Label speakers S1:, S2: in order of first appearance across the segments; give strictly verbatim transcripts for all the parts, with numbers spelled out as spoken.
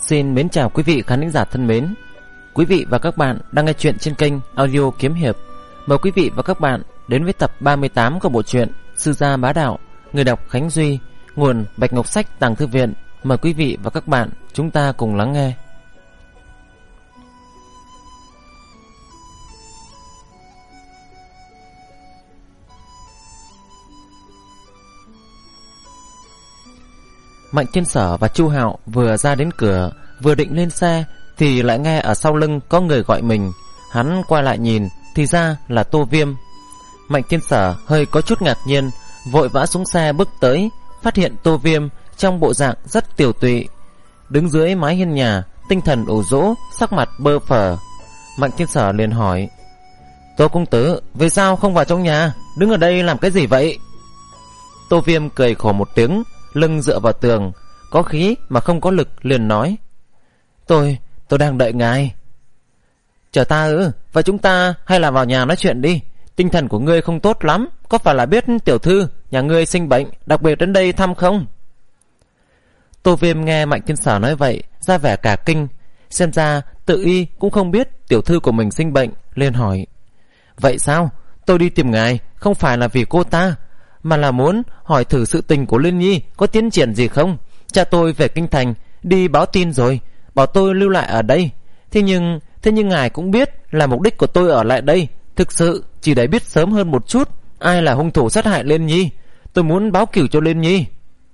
S1: Xin mến chào quý vị khán thính giả thân mến. Quý vị và các bạn đang nghe chuyện trên kênh audio Kiếm Hiệp. Mời quý vị và các bạn đến với tập ba mươi tám của bộ truyện Sư Gia Bá Đạo, người đọc Khánh Duy, nguồn Bạch Ngọc Sách Tàng Thư Viện. Mời quý vị và các bạn chúng ta cùng lắng nghe. Mạnh Thiên Sở và Chu Hạo vừa ra đến cửa, vừa định lên xe thì lại nghe ở sau lưng có người gọi mình. Hắn quay lại nhìn thì ra là Tô Viêm. Mạnh Thiên Sở hơi có chút ngạc nhiên, vội vã xuống xe bước tới, phát hiện Tô Viêm trong bộ dạng rất tiều tụy, đứng dưới mái hiên nhà, tinh thần ủ rũ, sắc mặt bơ phờ. Mạnh Thiên Sở liền hỏi: Tô công tử, vì sao không vào trong nhà, đứng ở đây làm cái gì vậy? Tô Viêm cười khổ một tiếng, lưng dựa vào tường, có khí mà không có lực, liền nói: Tôi, tôi đang đợi ngài. Chờ ta ư? Và chúng ta hay là vào nhà nói chuyện đi. Tinh thần của ngươi không tốt lắm, có phải là biết tiểu thư nhà ngươi sinh bệnh, đặc biệt đến đây thăm không? Tô Viêm nghe Mạnh Thiên Sở nói vậy, ra vẻ cả kinh. Xem ra tự y cũng không biết tiểu thư của mình sinh bệnh, liền hỏi: Vậy sao? Tôi đi tìm ngài không phải là vì cô ta, mà là muốn hỏi thử sự tình của Liên Nhi có tiến triển gì không. Cha tôi về kinh thành đi báo tin rồi, bảo tôi lưu lại ở đây. Thế nhưng Thế nhưng ngài cũng biết là mục đích của tôi ở lại đây thực sự chỉ để biết sớm hơn một chút ai là hung thủ sát hại Liên Nhi. Tôi muốn báo cửu cho Liên Nhi.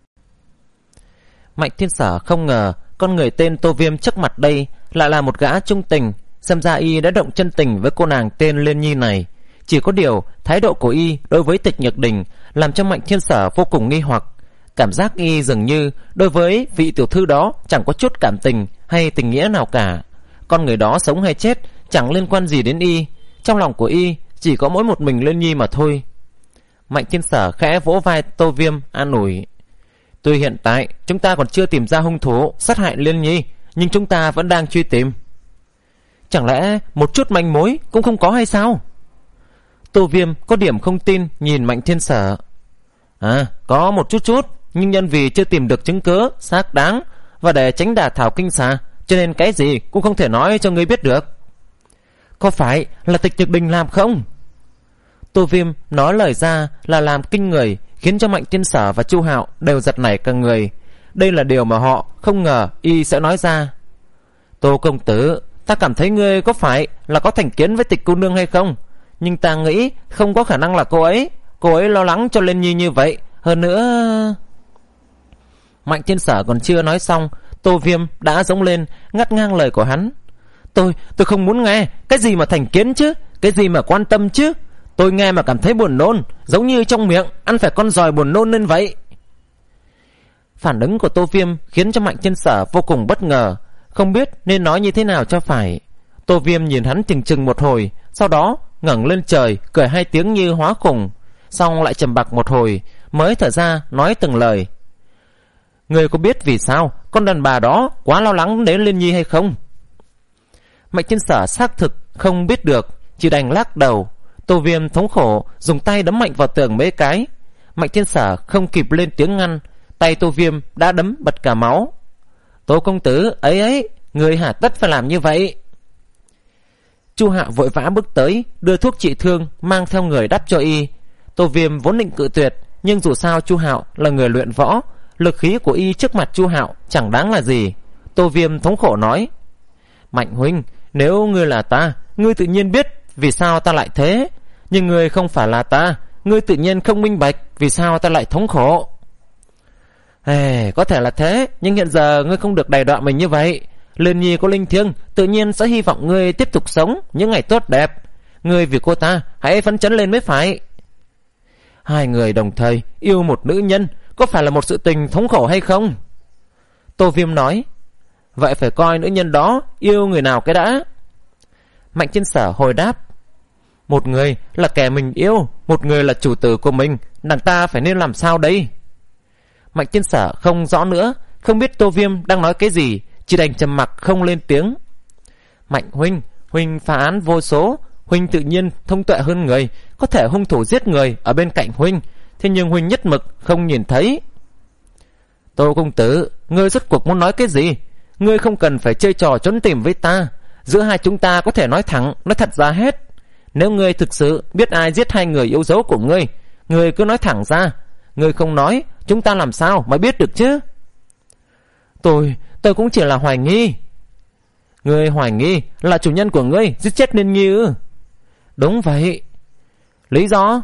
S1: Mạnh Thiên Sở không ngờ con người tên Tô Viêm trước mặt đây lại là một gã trung tình. Xem ra y đã động chân tình với cô nàng tên Liên Nhi này. Chỉ có điều thái độ của y đối với Tịch Nhược Đình làm cho Mạnh Thiên Sở vô cùng nghi hoặc. Cảm giác y dường như đối với vị tiểu thư đó chẳng có chút cảm tình hay tình nghĩa nào cả. Con người đó sống hay chết chẳng liên quan gì đến y. Trong lòng của y chỉ có mỗi một mình Liên Nhi mà thôi. Mạnh Thiên Sở khẽ vỗ vai Tô Viêm an ủi: Tuy hiện tại chúng ta còn chưa tìm ra hung thủ sát hại Liên Nhi, nhưng chúng ta vẫn đang truy tìm. Chẳng lẽ một chút manh mối cũng không có hay sao? Tô Viêm có điểm không tin nhìn Mạnh Thiên Sở. À, có một chút chút, nhưng nhân vì chưa tìm được chứng cứ xác đáng và để tránh đả thảo kinh xà, cho nên cái gì cũng không thể nói cho ngươi biết được. Có phải là Tịch Nhược Đình làm không? Tô Viêm nói lời ra là làm kinh người, khiến cho Mạnh Thiên Sở và Chu Hạo đều giật nảy cả người. Đây là điều mà họ không ngờ y sẽ nói ra. Tô công tử, ta cảm thấy ngươi có phải là có thành kiến với Tịch cô nương hay không? Nhưng ta nghĩ không có khả năng là cô ấy. Cô ấy lo lắng cho Liên Nhi như vậy. Hơn nữa... Mạnh Thiên Sở còn chưa nói xong, Tô Viêm đã giống lên ngắt ngang lời của hắn. Tôi, tôi không muốn nghe. Cái gì mà thành kiến chứ? Cái gì mà quan tâm chứ? Tôi nghe mà cảm thấy buồn nôn, giống như trong miệng ăn phải con giòi buồn nôn lên vậy. Phản ứng của Tô Viêm khiến cho Mạnh Thiên Sở vô cùng bất ngờ, không biết nên nói như thế nào cho phải. Tô Viêm nhìn hắn chừng chừng một hồi, sau đó ngẩng lên trời cười hai tiếng như hóa khùng, xong lại trầm mặc một hồi mới thở ra nói từng lời. Ngươi có biết vì sao con đàn bà đó quá lo lắng đến Liên Nhi hay không? Mạnh Thiên Sở xác thực không biết được, chỉ đành lắc đầu. Tô Viêm thống khổ dùng tay đấm mạnh vào tường mấy cái. Mạnh Thiên Sở không kịp lên tiếng ngăn, tay Tô Viêm đã đấm bật cả máu. Tô công tử ấy ấy, người hà tất phải làm như vậy? Chu Hạo vội vã bước tới, đưa thuốc trị thương mang theo người đắp cho y. Tô Viêm vốn định cự tuyệt, nhưng dù sao Chu Hạo là người luyện võ, lực khí của y trước mặt Chu Hạo chẳng đáng là gì. Tô Viêm thống khổ nói: Mạnh huynh, nếu ngươi là ta, ngươi tự nhiên biết vì sao ta lại thế. Nhưng ngươi không phải là ta, ngươi tự nhiên không minh bạch vì sao ta lại thống khổ. Hey, có thể là thế, nhưng hiện giờ ngươi không được đày đọa mình như vậy. Liên Nhi có linh thiêng, tự nhiên sẽ hy vọng ngươi tiếp tục sống những ngày tốt đẹp. Ngươi vì cô ta hãy phấn chấn lên mới phải. Hai người đồng thời yêu một nữ nhân, có phải là một sự tình thống khổ hay không? Tô Viêm nói: Vậy phải coi nữ nhân đó yêu người nào cái đã. Mạnh Thiên Sở hồi đáp: Một người là kẻ mình yêu, một người là chủ tử của mình, nàng ta phải nên làm sao đây? Mạnh Thiên Sở không rõ nữa, không biết Tô Viêm đang nói cái gì, chỉ đành trầm mặc không lên tiếng. Mạnh huynh, huynh phá án vô số, huynh tự nhiên thông tuệ hơn người, có thể hung thủ giết người ở bên cạnh huynh, thế nhưng huynh nhất mực không nhìn thấy. Tô công tử, ngươi rốt cuộc muốn nói cái gì? Ngươi không cần phải chơi trò trốn tìm với ta. Giữa hai chúng ta có thể nói thẳng, nói thật ra hết. Nếu ngươi thực sự biết ai giết hai người yêu dấu của ngươi, ngươi cứ nói thẳng ra. Ngươi không nói, chúng ta làm sao mà biết được chứ? Tôi, tôi cũng chỉ là hoài nghi. Ngươi hoài nghi là chủ nhân của ngươi giết chết Liên Nhi ư? Đúng vậy. Lý do?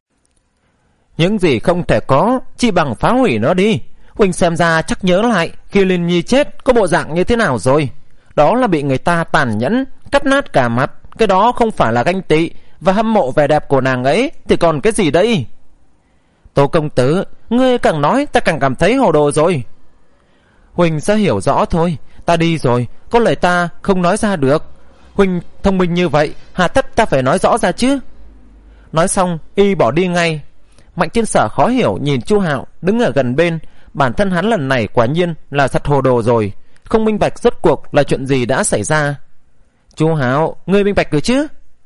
S1: Những gì không thể có, chỉ bằng phá hủy nó đi. Huynh xem ra chắc nhớ lại khi Liên Nhi chết có bộ dạng như thế nào rồi. Đó là bị người ta tàn nhẫn cắt nát cả mặt. Cái đó không phải là ganh tị và hâm mộ vẻ đẹp của nàng ấy thì còn cái gì đây? Tô công tử, ngươi càng nói ta càng cảm thấy hồ đồ rồi. Huynh sẽ hiểu rõ thôi. Ta đi rồi, có lời ta không nói ra được. Huynh thông minh như vậy, hà tất ta phải nói rõ ra chứ? Nói xong y bỏ đi ngay. Mạnh Thiên Sở khó hiểu nhìn Chu Hạo đứng ở gần bên. Bản thân hắn lần này quả nhiên là thật hồ đồ rồi, không minh bạch rốt cuộc là chuyện gì đã xảy ra. Chu Hạo, ngươi minh bạch rồi chứ?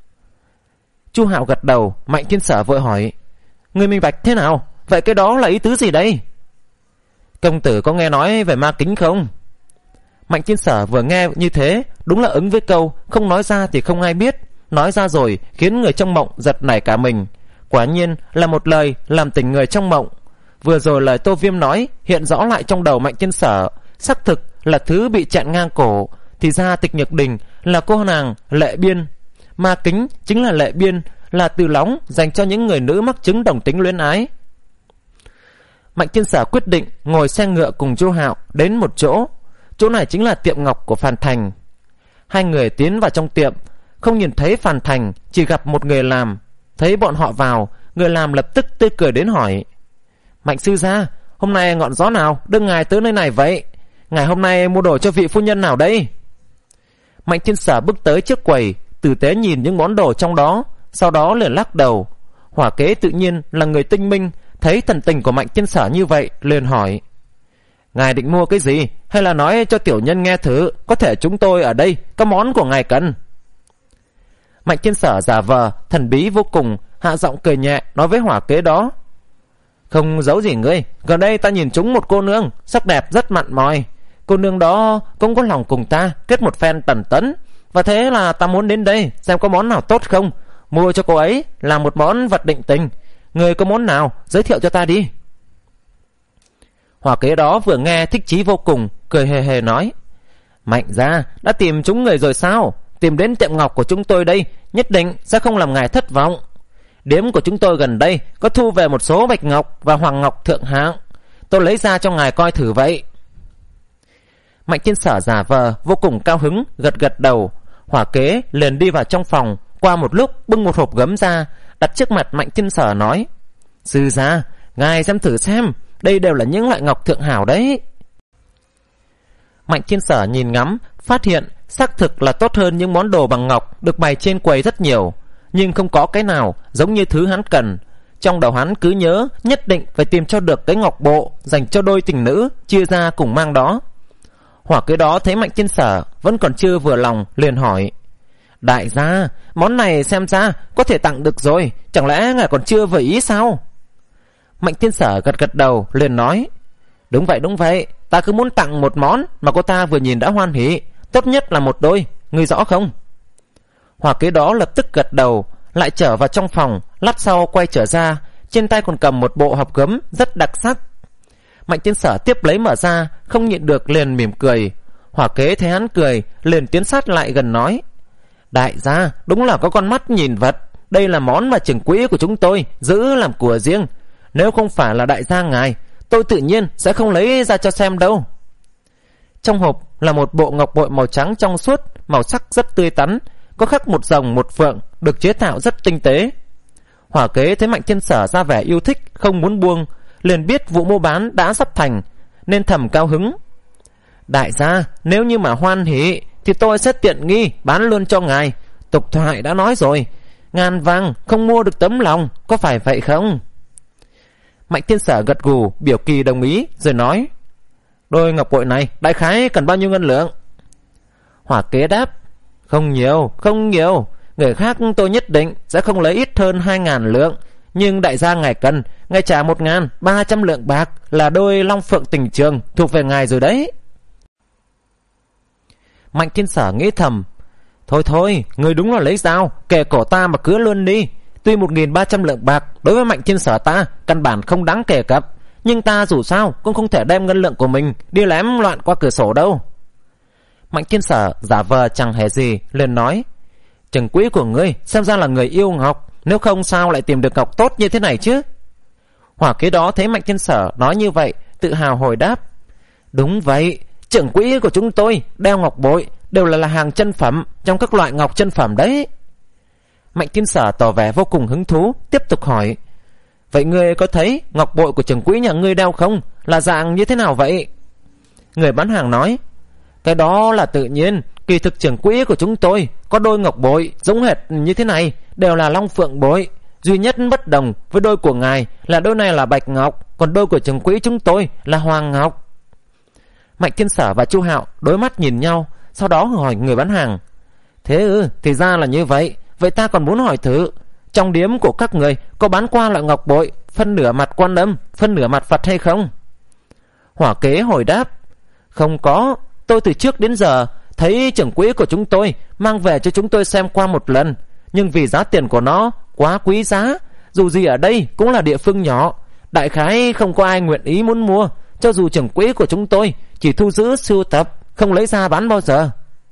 S1: Chu Hạo gật đầu. Mạnh Thiên Sở vội hỏi, ngươi minh bạch thế nào? Vậy cái đó là ý tứ gì đây? Công tử có nghe nói về ma kính không? Mạnh Thiên Sở vừa nghe như thế, đúng là ứng với câu không nói ra thì không ai biết. Nói ra rồi khiến người trong mộng giật nảy cả mình. Quả nhiên là một lời làm tỉnh người trong mộng. Vừa rồi lời Tô Viêm nói hiện rõ lại trong đầu Mạnh Thiên Sở. Xác thực là thứ bị chặn ngang cổ. Thì ra Tịch Nhược Đình là cô nàng Lệ Biên. Ma kính chính là Lệ Biên, là từ lóng dành cho những người nữ mắc chứng đồng tính luyến ái. Mạnh Thiên Sở quyết định ngồi xe ngựa cùng Chu Hạo đến một chỗ. Chỗ này chính là tiệm ngọc của Phàn Thành. Hai người tiến vào trong tiệm, không nhìn thấy Phàn Thành, chỉ gặp một người làm. Thấy bọn họ vào, người làm lập tức tươi cười đến hỏi, Mạnh sư gia, hôm nay ngọn gió nào đưa ngài tới nơi này vậy? Ngài hôm nay mua đồ cho vị phu nhân nào đây? Mạnh Thiên Sở bước tới trước quầy, tử tế nhìn những món đồ trong đó, sau đó liền lắc đầu. Hỏa Kế tự nhiên là người tinh minh, thấy thần tình của Mạnh Thiên Sở như vậy liền hỏi, ngài định mua cái gì, hay là nói cho tiểu nhân nghe thử, có thể chúng tôi ở đây có món của ngài cần. Mạnh Thiên Sở giả vờ thần bí vô cùng, hạ giọng cười nhẹ nói với Hỏa Kế đó, không giấu gì ngươi, gần đây ta nhìn trúng một cô nương sắc đẹp rất mặn mòi. Cô nương đó cũng có lòng cùng ta kết một phen tần tấn, và thế là ta muốn đến đây xem có món nào tốt không, mua cho cô ấy làm một món vật định tình. Người có món nào giới thiệu cho ta đi. Hỏa Kế đó vừa nghe thích chí vô cùng, cười hề hề nói, Mạnh gia đã tìm chúng người rồi sao? Tìm đến tiệm ngọc của chúng tôi đây, nhất định sẽ không làm ngài thất vọng. Điếm của chúng tôi gần đây có thu về một số bạch ngọc và hoàng ngọc thượng hạng, tôi lấy ra cho ngài coi thử vậy. Mạnh Thiên Sở giả vờ vô cùng cao hứng, gật gật đầu. Hỏa Kế liền đi vào trong phòng, qua một lúc bưng một hộp gấm ra, đặt trước mặt Mạnh Thiên Sở nói, sư gia, ngài xem thử xem, đây đều là những loại ngọc thượng hảo đấy. Mạnh Thiên Sở nhìn ngắm, phát hiện xác thực là tốt hơn những món đồ bằng ngọc được bày trên quầy rất nhiều, nhưng không có cái nào giống như thứ hắn cần. Trong đầu hắn cứ nhớ nhất định phải tìm cho được cái ngọc bộ dành cho đôi tình nữ chia ra cùng mang đó. Hỏa Kế đó thấy Mạnh Thiên Sở vẫn còn chưa vừa lòng, liền hỏi, đại gia, món này xem ra có thể tặng được rồi, chẳng lẽ ngài còn chưa vừa ý sao? Mạnh Thiên Sở gật gật đầu liền nói, đúng vậy đúng vậy, ta cứ muốn tặng một món mà cô ta vừa nhìn đã hoan hỉ, tốt nhất là một đôi, ngươi rõ không? Hỏa Kế đó lập tức gật đầu, lại trở vào trong phòng, lát sau quay trở ra, trên tay còn cầm một bộ hộp gấm rất đặc sắc. Mạnh Thiên Sở tiếp lấy mở ra, không nhịn được liền mỉm cười. Hỏa Kế thấy hắn cười, liền tiến sát lại gần nói, đại gia đúng là có con mắt nhìn vật, đây là món mà trưởng quỹ của chúng tôi giữ làm của riêng. Nếu không phải là đại gia ngài, tôi tự nhiên sẽ không lấy ra cho xem đâu. Trong hộp là một bộ ngọc bội màu trắng trong suốt, màu sắc rất tươi tắn, có khắc một rồng một phượng, được chế tạo rất tinh tế. Hỏa Kế thấy Mạnh Thiên Sở ra vẻ yêu thích, không muốn buông, liền biết vụ mua bán đã sắp thành, nên thầm cao hứng. Đại gia, nếu như mà hoan hỉ thì tôi sẽ tiện nghi bán luôn cho ngài. Tục thoại đã nói rồi, ngàn vàng không mua được tấm lòng, có phải vậy không? Mạnh Thiên Sở gật gù biểu kỳ đồng ý, rồi nói, đôi ngọc bội này đại khái cần bao nhiêu ngân lượng? Hỏa Kế đáp, không nhiều, không nhiều, người khác tôi nhất định sẽ không lấy ít hơn hai ngàn lượng, nhưng đại gia ngài cần, ngài trả một ngàn ba trăm lượng bạc là đôi long phượng tình trường thuộc về ngài rồi đấy. Mạnh Thiên Sở nghĩ thầm, thôi thôi, người đúng là lấy dao kề cổ ta mà cứa luôn đi. Tuy một nghìn ba trăm lượng bạc đối với Mạnh Thiên Sở ta căn bản không đáng kể cập, nhưng ta dù sao cũng không thể đem ngân lượng của mình đi lém loạn qua cửa sổ đâu. Mạnh Thiên Sở giả vờ chẳng hề gì, liền nói, Trưởng quỹ của ngươi xem ra là người yêu ngọc, nếu không sao lại tìm được ngọc tốt như thế này chứ. Hỏa kế đó thấy Mạnh Thiên Sở nói như vậy, tự hào hồi đáp, đúng vậy, trưởng quỹ của chúng tôi đeo ngọc bội đều là, là hàng chân phẩm trong các loại ngọc chân phẩm đấy. Mạnh Thiên Sở tỏ vẻ vô cùng hứng thú, tiếp tục hỏi, vậy ngươi có thấy ngọc bội của trưởng quỹ nhà ngươi đeo không? Là dạng như thế nào vậy? Người bán hàng nói, cái đó là tự nhiên, kỳ thực trưởng quỹ của chúng tôi có đôi ngọc bội giống hệt như thế này, đều là long phượng bội. Duy nhất bất đồng với đôi của ngài là đôi này là bạch ngọc, còn đôi của trưởng quỹ chúng tôi là hoàng ngọc. Mạnh Thiên Sở và Chu Hạo đối mắt nhìn nhau, sau đó hỏi người bán hàng, thế ư, thì ra là như vậy. Vậy ta còn muốn hỏi thử, trong điếm của các người có bán qua loại ngọc bội phân nửa mặt Quan Âm, phân nửa mặt Phật hay không? Hỏa kế hồi đáp, không có. Tôi từ trước đến giờ thấy trưởng quỹ của chúng tôi mang về cho chúng tôi xem qua một lần, nhưng vì giá tiền của nó quá quý giá, dù gì ở đây cũng là địa phương nhỏ, đại khái không có ai nguyện ý muốn mua, cho dù trưởng quỹ của chúng tôi chỉ thu giữ sưu tập, không lấy ra bán bao giờ.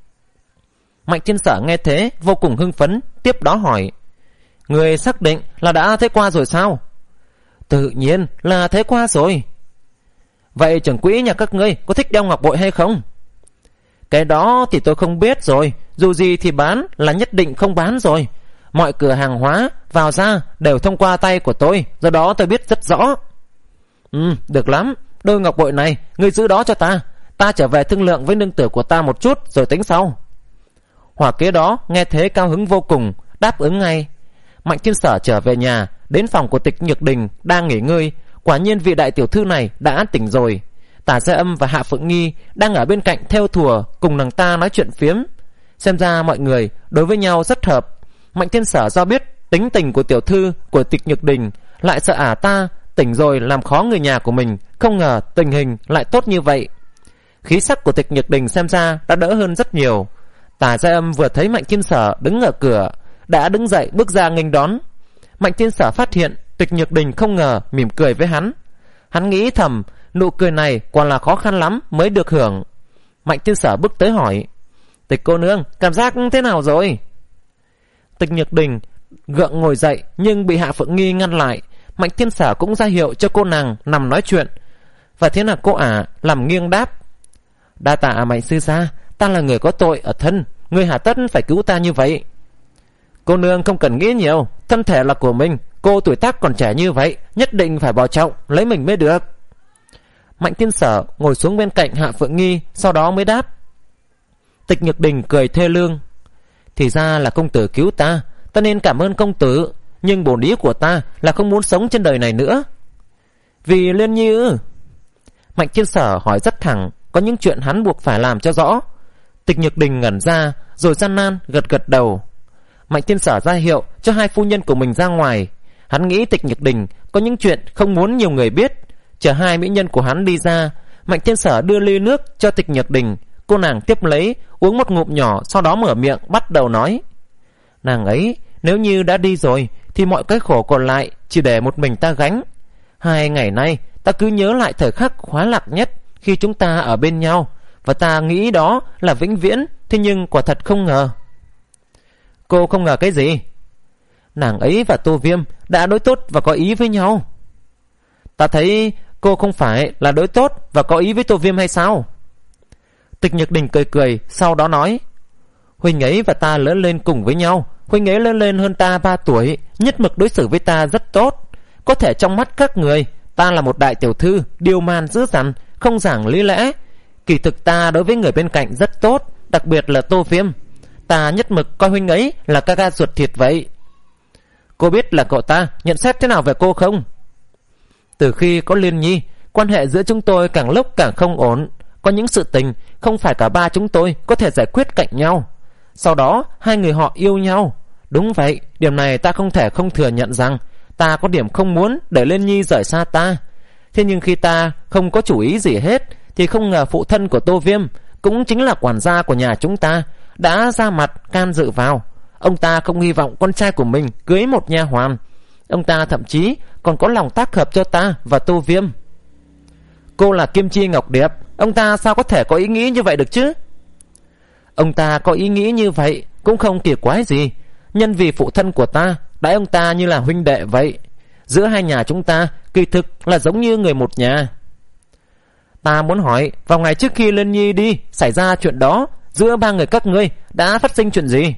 S1: Mạnh Thiên Sở nghe thế vô cùng hưng phấn, tiếp đó hỏi, người xác định là đã thấy qua rồi sao? Tự nhiên là thấy qua rồi. Vậy trưởng quỹ nhà các ngươi có thích đeo ngọc bội hay không? Cái đó thì tôi không biết rồi, dù gì thì bán là nhất định không bán rồi. Mọi cửa hàng hóa vào ra đều thông qua tay của tôi, do đó tôi biết rất rõ. Ừ, được lắm, đôi ngọc bội này ngươi giữ đó cho ta, ta trở về thương lượng với nương tử của ta một chút rồi tính sau. Hỏa kế đó nghe thế cao hứng vô cùng, đáp ứng ngay. Mạnh Thiên Sở trở về nhà, đến phòng của Tịch Nhược Đình đang nghỉ ngơi. Quả nhiên vị đại tiểu thư này đã tỉnh rồi. Tả Gia Âm và Hạ Phượng Nghi đang ở bên cạnh theo thùa cùng nàng ta nói chuyện phiếm. Xem ra mọi người đối với nhau rất hợp. Mạnh Thiên Sở do biết tính tình của tiểu thư của Tịch Nhược Đình, lại sợ ả ta tỉnh rồi làm khó người nhà của mình, không ngờ tình hình lại tốt như vậy. Khí sắc của Tịch Nhược Đình xem ra đã đỡ hơn rất nhiều. Tả Gia Âm vừa thấy Mạnh Thiên Sở đứng ở cửa, đã đứng dậy bước ra nghênh đón. Mạnh Thiên Sở phát hiện Tịch Nhược Đình không ngờ mỉm cười với hắn. Hắn nghĩ thầm, nụ cười này còn là khó khăn lắm mới được hưởng. Mạnh Thiên Sở bước tới hỏi, Tịch cô nương cảm giác thế nào rồi? Tịch Nhược Đình gượng ngồi dậy, nhưng bị Hạ Phượng Nghi ngăn lại. Mạnh Thiên Sở cũng ra hiệu cho cô nàng nằm nói chuyện. Và thế là cô ả làm nghiêng đáp, đa tạ Mạnh sư gia, ta là người có tội ở thân, người hà tất phải cứu ta như vậy? Cô nương không cần nghĩ nhiều, thân thể là của mình, cô tuổi tác còn trẻ như vậy, nhất định phải bảo trọng lấy mình mới được. Mạnh Thiên Sở ngồi xuống bên cạnh Hạ Phượng Nghi, sau đó mới đáp. Tịch Nhược Đình cười thê lương, thì ra là công tử cứu ta, ta nên cảm ơn công tử, nhưng bổn ý của ta là không muốn sống trên đời này nữa. Vì Liên Nhi ư? Mạnh Thiên Sở hỏi rất thẳng, có những chuyện hắn buộc phải làm cho rõ. Tịch Nhược Đình ngẩn ra, rồi gian nan gật gật đầu. Mạnh Thiên Sở ra hiệu cho hai phu nhân của mình ra ngoài. Hắn nghĩ Tịch Nhược Đình có những chuyện không muốn nhiều người biết. Chờ hai mỹ nhân của hắn đi ra, Mạnh Thiên Sở đưa ly nước cho Tịch Nhược Đình. Cô nàng tiếp lấy, uống một ngụm nhỏ, sau đó mở miệng bắt đầu nói. Nàng ấy nếu như đã đi rồi thì mọi cái khổ còn lại chỉ để một mình ta gánh. Hai ngày nay ta cứ nhớ lại thời khắc khoái lạc nhất khi chúng ta ở bên nhau, và ta nghĩ đó là vĩnh viễn. Thế nhưng quả thật không ngờ. Cô không ngờ cái gì? Nàng ấy và Tô Viêm đã đối tốt và có ý với nhau. Ta thấy cô không phải là đối tốt và có ý với Tô Viêm hay sao? Tịch Nhược Đình cười cười, sau đó nói. Huynh ấy và ta lớn lên cùng với nhau. Huynh ấy lớn lên hơn ta ba tuổi, nhất mực đối xử với ta rất tốt. Có thể trong mắt các người, ta là một đại tiểu thư, điêu man dữ dằn, không giảng lý lẽ. Kỳ thực ta đối với người bên cạnh rất tốt, đặc biệt là Tô Viêm. Ta nhất mực coi huynh ấy là ca ca ruột thịt vậy. Cô biết là cậu ta nhận xét thế nào về cô không? Từ khi có Liên Nhi, quan hệ giữa chúng tôi càng lúc càng không ổn. Có những sự tình không phải cả ba chúng tôi có thể giải quyết cạnh nhau. Sau đó hai người họ yêu nhau. Đúng vậy, điểm này ta không thể không thừa nhận rằng ta có điểm không muốn để Liên Nhi rời xa ta. Thế nhưng khi ta không có chủ ý gì hết, thì không ngờ phụ thân của Tô Viêm cũng chính là quản gia của nhà chúng ta, đã ra mặt can dự vào. Ông ta không hy vọng con trai của mình cưới một nha hoàn. Ông ta thậm chí còn có lòng tác hợp cho ta và Tô Viêm. Cô là Kim Chi Ngọc Điệp, ông ta sao có thể có ý nghĩ như vậy được chứ? Ông ta có ý nghĩ như vậy cũng không kỳ quái gì. Nhân vì phụ thân của ta đãi ông ta như là huynh đệ vậy. Giữa hai nhà chúng ta kỳ thực là giống như người một nhà. Ta muốn hỏi, vào ngày trước khi Liên Nhi đi xảy ra chuyện đó, giữa ba người các ngươi đã phát sinh chuyện gì?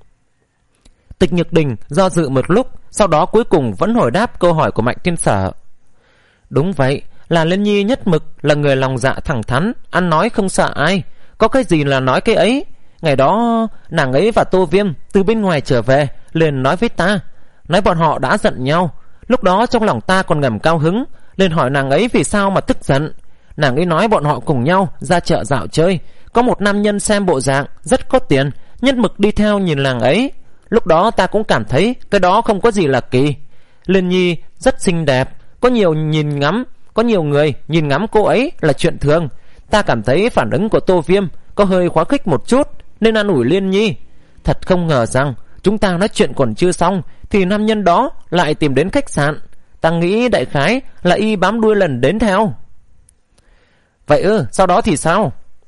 S1: Tịch Nhược Đình do dự một lúc, sau đó cuối cùng vẫn hồi đáp câu hỏi của Mạnh Thiên Sở. Đúng vậy, là Liên Nhi nhất mực là người lòng dạ thẳng thắn, ăn nói không sợ ai, có cái gì là nói cái ấy. Ngày đó nàng ấy và Tô Viêm từ bên ngoài trở về, liền nói với ta, nói bọn họ đã giận nhau. Lúc đó trong lòng ta còn ngầm cao hứng, liền hỏi nàng ấy vì sao mà tức giận. Nàng ấy nói bọn họ cùng nhau ra chợ dạo chơi, có một nam nhân xem bộ dạng rất có tiền, nhất mực đi theo nhìn nàng ấy. Lúc đó ta cũng cảm thấy cái đó không có gì là kỳ. Liên Nhi rất xinh đẹp, có nhiều nhìn ngắm, có nhiều người nhìn ngắm cô ấy là chuyện thường. Ta cảm thấy phản ứng của Tô Viêm có hơi quá khích một chút, nên an ủi Liên Nhi. Thật không ngờ rằng chúng ta nói chuyện còn chưa xong thì nam nhân đó lại tìm đến khách sạn. Ta nghĩ đại khái là y bám đuôi lần đến theo. Vậy ư, sau đó thì sao?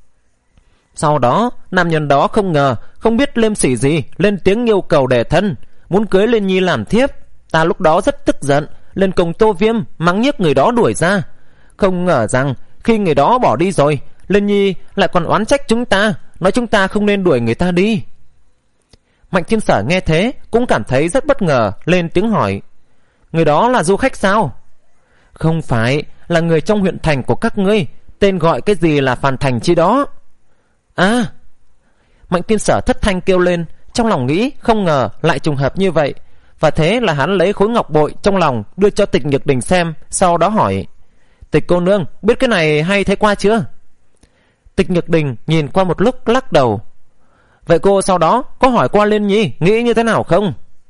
S1: Sau đó nam nhân đó không ngờ, không biết lêm sỉ gì, lên tiếng yêu cầu đề thân, muốn cưới Liên Nhi làm thiếp. Ta lúc đó rất tức giận, lên cùng Tô Viêm mắng nhiếc người đó đuổi ra. Không ngờ rằng khi người đó bỏ đi rồi, Liên Nhi lại còn oán trách chúng ta, nói chúng ta không nên đuổi người ta đi. Mạnh Thiên Sở nghe thế cũng cảm thấy rất bất ngờ, lên tiếng hỏi, người đó là du khách sao? Không phải, là người trong huyện thành của các ngươi, tên gọi cái gì là Phàn Thành chi đó. À! Mạnh Thiên Sở thất thanh kêu lên, trong lòng nghĩ không ngờ lại trùng hợp như vậy. Và thế là hắn lấy khối ngọc bội trong lòng đưa cho Tịch Nhược Đình xem, sau đó hỏi, Tịch cô nương biết cái này hay thấy qua chưa? Tịch Nhược Đình nhìn qua một lúc lắc đầu. Vậy cô sau đó có hỏi qua Liên Nhi nghĩ như thế nào không?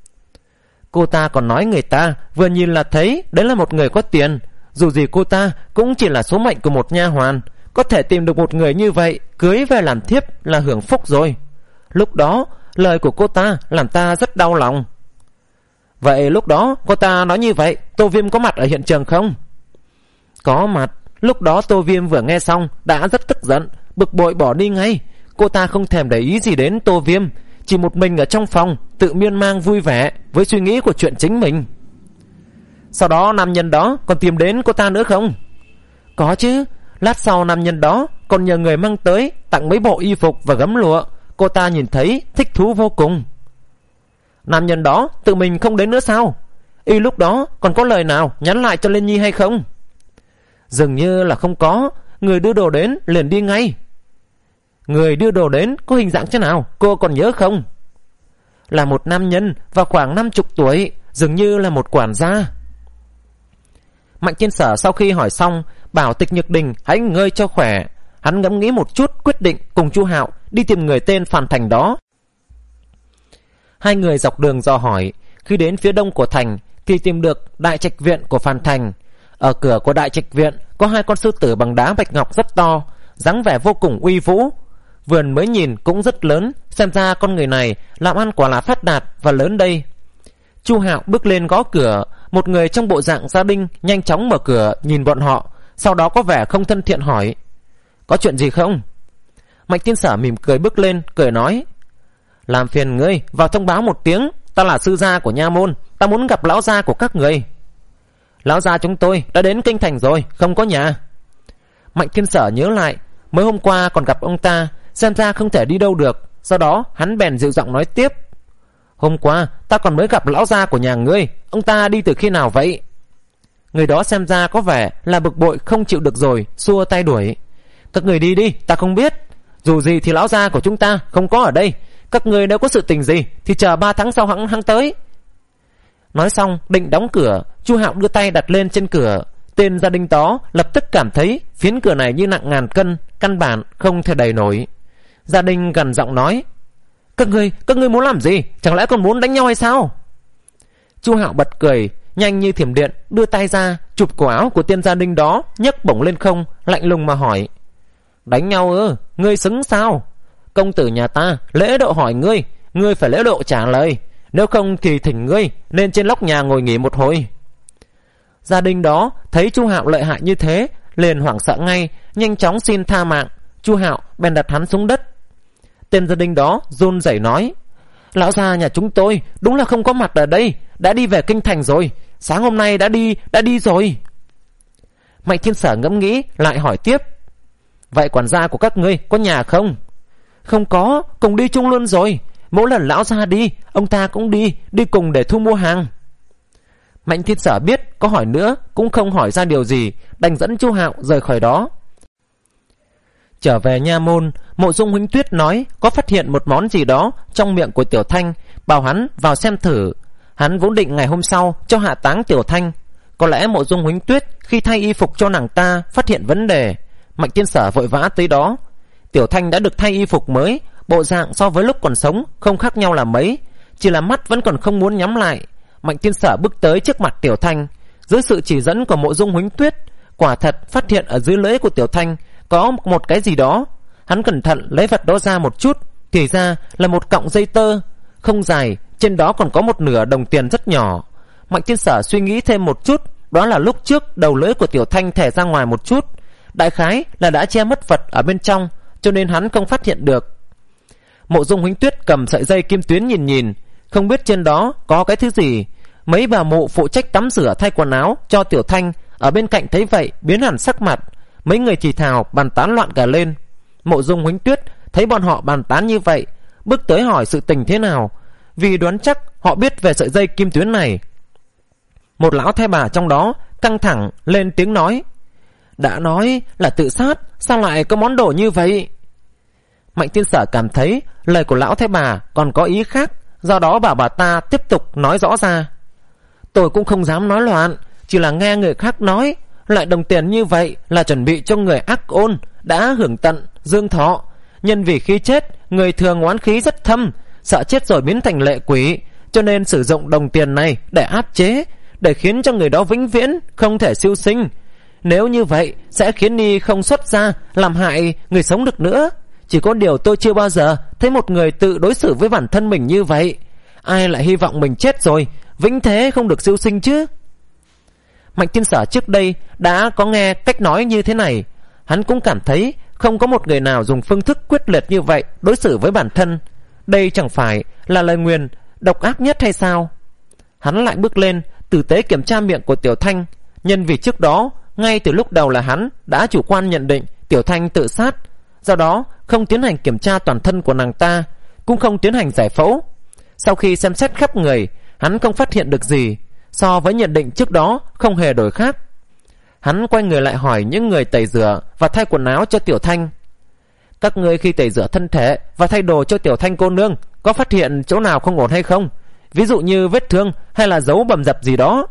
S1: Cô ta còn nói người ta vừa nhìn là thấy đấy là một người có tiền. Dù gì cô ta cũng chỉ là số mệnh của một nha hoàn, có thể tìm được một người như vậy cưới về làm thiếp là hưởng phúc rồi. Lúc đó lời của cô ta làm ta rất đau lòng. Vậy lúc đó cô ta nói như vậy, Tô Viêm có mặt ở hiện trường không? Có mặt. Lúc đó Tô Viêm vừa nghe xong đã rất tức giận, bực bội bỏ đi ngay. Cô ta không thèm để ý gì đến Tô Viêm, chỉ một mình ở trong phòng tự miên man vui vẻ với suy nghĩ của chuyện chính mình. Sau đó nam nhân đó còn tìm đến cô ta nữa không? Có chứ. Lát sau nam nhân đó còn nhờ người mang tới tặng mấy bộ y phục và gấm lụa. Cô ta nhìn thấy thích thú vô cùng. Nam nhân đó tự mình không đến nữa sao? Y lúc đó còn có lời nào nhắn lại cho Liên Nhi hay không? Dường như là không có. Người đưa đồ đến liền đi ngay. Người đưa đồ đến có hình dạng thế nào, cô còn nhớ không? Là một nam nhân vào khoảng năm chục tuổi, dường như là một quản gia. Mạnh Thiên Sở sau khi hỏi xong, bảo Tịch Nhược Đình hãy ngơi cho khỏe. Hắn ngẫm nghĩ một chút, quyết định cùng Chu Hạo đi tìm người tên Phàn Thành đó. Hai người dọc đường dò hỏi, khi đến phía đông của thành thì tìm được đại trạch viện của Phàn Thành. Ở cửa của đại trạch viện có hai con sư tử bằng đá bạch ngọc rất to, dáng vẻ vô cùng uy vũ. Vườn mới nhìn cũng rất lớn, xem ra con người này làm ăn quả là phát đạt và lớn đây. Chu Hạo bước lên gõ cửa. Một người trong bộ dạng gia đình nhanh chóng mở cửa nhìn bọn họ, sau đó có vẻ không thân thiện hỏi, có chuyện gì không? Mạnh Thiên Sở mỉm cười bước lên, cười nói, làm phiền ngươi vào thông báo một tiếng, ta là sư gia của nha môn, ta muốn gặp lão gia của các người. Lão gia chúng tôi đã đến kinh thành rồi, không có nhà. Mạnh Thiên Sở nhớ lại, mới hôm qua còn gặp ông ta, xem ra không thể đi đâu được. Sau đó hắn bèn dịu giọng nói tiếp, hôm qua ta còn mới gặp lão gia của nhà ngươi, ông ta đi từ khi nào vậy? Người đó xem ra có vẻ là bực bội không chịu được rồi, xua tay đuổi. Các người đi đi, ta không biết. Dù gì thì lão gia của chúng ta không có ở đây. Các người nếu có sự tình gì thì chờ ba tháng sau hắn hắn tới. Nói xong định đóng cửa, Chu Hạo đưa tay đặt lên trên cửa. Tên gia đình đó lập tức cảm thấy phiến cửa này như nặng ngàn cân, căn bản không thể đẩy nổi. Gia đình gần giọng nói, Các ngươi, các ngươi muốn làm gì? Chẳng lẽ còn muốn đánh nhau hay sao? Chu Hạo bật cười, nhanh như thiểm điện đưa tay ra chụp cổ áo của tên gia đình đó, nhấc bổng lên không, lạnh lùng mà hỏi, Đánh nhau ư? Ngươi xứng sao? Công tử nhà ta lễ độ hỏi ngươi, ngươi phải lễ độ trả lời, nếu không thì thỉnh ngươi nên trên lóc nhà ngồi nghỉ một hồi. Gia đình đó thấy Chu Hạo lợi hại như thế, liền hoảng sợ ngay, nhanh chóng xin tha mạng. Chu Hạo bèn đặt hắn xuống đất. Tên gia đình đó run rẩy nói: Lão gia nhà chúng tôi đúng là không có mặt ở đây, đã đi về kinh thành rồi, sáng hôm nay đã đi đã đi rồi. Mạnh Thiên Sở ngẫm nghĩ lại hỏi tiếp: Vậy quản gia của các ngươi có nhà không? Không có, cùng đi chung luôn rồi. Mỗi lần lão gia đi, ông ta cũng đi, đi cùng để thu mua hàng. Mạnh Thiên Sở biết có hỏi nữa cũng không hỏi ra điều gì, đành dẫn Chu Hạo rời khỏi đó. Trở về nha môn, Mộ Dung Huỳnh Tuyết nói có phát hiện một món gì đó trong miệng của Tiểu Thanh, bảo hắn vào xem thử. Hắn vốn định ngày hôm sau cho hạ táng Tiểu Thanh. Có lẽ Mộ Dung Huỳnh Tuyết khi thay y phục cho nàng ta phát hiện vấn đề. Mạnh Thiên Sở vội vã tới đó. Tiểu Thanh đã được thay y phục mới, bộ dạng so với lúc còn sống không khác nhau là mấy, chỉ là mắt vẫn còn không muốn nhắm lại. Mạnh Thiên Sở bước tới trước mặt Tiểu Thanh, dưới sự chỉ dẫn của Mộ Dung Huỳnh Tuyết, quả thật phát hiện ở dưới lưỡi của Tiểu Thanh có một cái gì đó. Hắn cẩn thận lấy vật đó ra một chút, thì ra là một cọng dây tơ không dài, trên đó còn có một nửa đồng tiền rất nhỏ. Mạnh Thiên Sở suy nghĩ thêm một chút, đó là lúc trước đầu lưỡi của Tiểu Thanh thẻ ra ngoài một chút, đại khái là đã che mất vật ở bên trong, cho nên hắn không phát hiện được. Mộ Dung Huỳnh Tuyết cầm sợi dây kim tuyến nhìn nhìn, không biết trên đó có cái thứ gì. Mấy bà mụ phụ trách tắm rửa thay quần áo cho Tiểu Thanh ở bên cạnh thấy vậy biến hẳn sắc mặt, mấy người chỉ thào bàn tán loạn cả lên. Mộ Dung Huỳnh Tuyết thấy bọn họ bàn tán như vậy, bước tới hỏi sự tình thế nào, vì đoán chắc họ biết về sợi dây kim tuyến này. Một lão thái bà trong đó căng thẳng lên tiếng nói: Đã nói là tự sát, sao lại có món đồ như vậy? Mạnh Thiên Sở cảm thấy lời của lão thái bà còn có ý khác, do đó bảo bà ta tiếp tục nói rõ ra. Tôi cũng không dám nói loạn, chỉ là nghe người khác nói loại đồng tiền như vậy là chuẩn bị cho người ác ôn đã hưởng tận dương thọ, nhân vì khi chết người thường oán khí rất thâm, sợ chết rồi biến thành lệ quỷ, cho nên sử dụng đồng tiền này để áp chế, để khiến cho người đó vĩnh viễn không thể siêu sinh. Nếu như vậy sẽ khiến y không xuất ra, làm hại người sống được nữa. Chỉ có điều tôi chưa bao giờ thấy một người tự đối xử với bản thân mình như vậy. Ai lại hy vọng mình chết rồi vĩnh thế không được siêu sinh chứ? Mạnh Thiên Sở trước đây đã có nghe cách nói như thế này, hắn cũng cảm thấy không có một người nào dùng phương thức quyết liệt như vậy đối xử với bản thân. Đây chẳng phải là lời nguyền độc ác nhất hay sao? Hắn lại bước lên tử tế kiểm tra miệng của Tiểu Thanh, nhân vì trước đó ngay từ lúc đầu là hắn đã chủ quan nhận định Tiểu Thanh tự sát, do đó không tiến hành kiểm tra toàn thân của nàng ta, cũng không tiến hành giải phẫu. Sau khi xem xét khắp người, hắn không phát hiện được gì, so với nhận định trước đó không hề đổi khác. Hắn quay người lại hỏi những người tẩy rửa và thay quần áo cho Tiểu Thanh: Các người khi tẩy rửa thân thể và thay đồ cho Tiểu Thanh cô nương có phát hiện chỗ nào không ổn hay không? Ví dụ như vết thương hay là dấu bầm dập gì đó?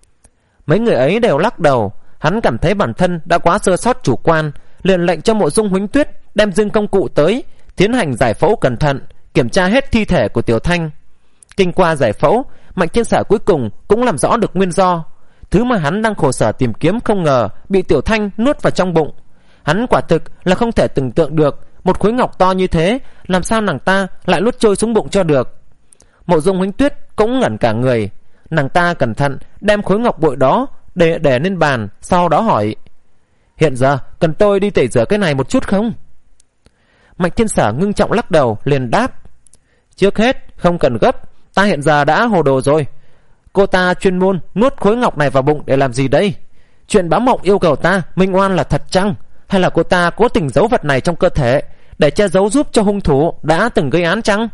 S1: Mấy người ấy đều lắc đầu. Hắn cảm thấy bản thân đã quá sơ sót chủ quan, liền lệnh cho Mộ Dung Huỳnh Tuyết đem dương công cụ tới, tiến hành giải phẫu cẩn thận, kiểm tra hết thi thể của Tiểu Thanh. Kinh qua giải phẫu, Mạnh Thiên Sở cuối cùng cũng làm rõ được nguyên do. Thứ mà hắn đang khổ sở tìm kiếm không ngờ bị Tiểu Thanh nuốt vào trong bụng. Hắn quả thực là không thể tưởng tượng được, một khối ngọc to như thế làm sao nàng ta lại nuốt trôi xuống bụng cho được. Mộ Dung Huỳnh Tuyết cũng ngẩn cả người. Nàng ta cẩn thận đem khối ngọc bội đó để để lên bàn, sau đó hỏi: Hiện giờ cần tôi đi tẩy rửa cái này một chút không? Mạnh Thiên Sở ngưng trọng lắc đầu, liền đáp: Trước hết không cần gấp, ta hiện giờ đã hồ đồ rồi. Cô ta chuyên môn nuốt khối ngọc này vào bụng để làm gì đây? Chuyện báo mộng yêu cầu ta minh oan là thật chăng? Hay là cô ta cố tình giấu vật này trong cơ thể để che giấu giúp cho hung thủ đã từng gây án chăng?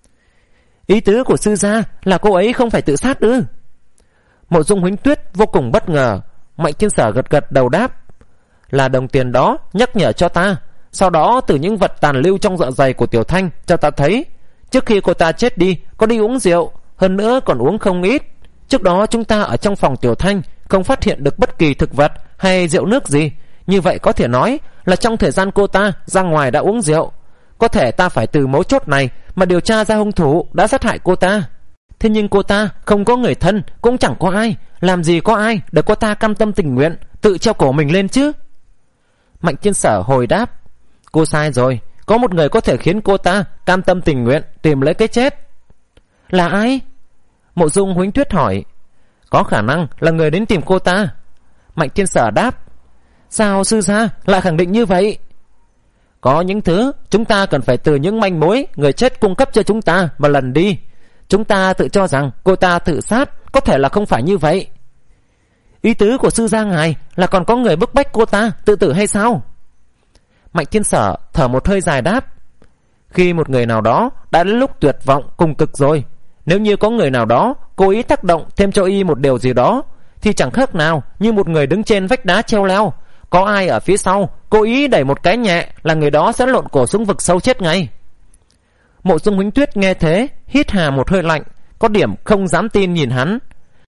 S1: Ý tứ của sư gia là cô ấy không phải tự sát ư? Mộ Dung Huỳnh Tuyết vô cùng bất ngờ. Mạnh Thiên Sở gật gật đầu đáp: Là đồng tiền đó nhắc nhở cho ta, sau đó từ những vật tàn lưu trong dạ dày của Tiểu Thanh cho ta thấy, trước khi cô ta chết đi có đi uống rượu, hơn nữa còn uống không ít. Trước đó chúng ta ở trong phòng Tiểu Thanh không phát hiện được bất kỳ thực vật hay rượu nước gì. Như vậy có thể nói là trong thời gian cô ta ra ngoài đã uống rượu. Có thể ta phải từ mấu chốt này mà điều tra ra hung thủ đã sát hại cô ta. Thế nhưng cô ta không có người thân, cũng chẳng có ai, làm gì có ai để cô ta cam tâm tình nguyện tự treo cổ mình lên chứ? Mạnh Thiên Sở hồi đáp: Cô sai rồi, có một người có thể khiến cô ta cam tâm tình nguyện tìm lấy cái chết. Là ai? Mộ Dung Huỳnh Tuyết hỏi. Có khả năng là người đến tìm cô ta. Mạnh Thiên Sở đáp. Sao sư gia lại khẳng định như vậy? Có những thứ chúng ta cần phải từ những manh mối người chết cung cấp cho chúng ta mà lần đi. Chúng ta tự cho rằng cô ta tự sát, có thể là không phải như vậy. Ý tứ của sư gia ngài là còn có người bức bách cô ta tự tử hay sao? Mạnh Thiên Sở thở một hơi dài đáp. Khi một người nào đó đã đến lúc tuyệt vọng cùng cực rồi, nếu như có người nào đó cố ý tác động thêm cho y một điều gì đó, thì chẳng khác nào như một người đứng trên vách đá treo leo. Có ai ở phía sau cố ý đẩy một cái nhẹ là người đó sẽ lộn cổ xuống vực sâu chết ngay. Mộ Dung Huỳnh Tuyết nghe thế hít hà một hơi lạnh, có điểm không dám tin nhìn hắn.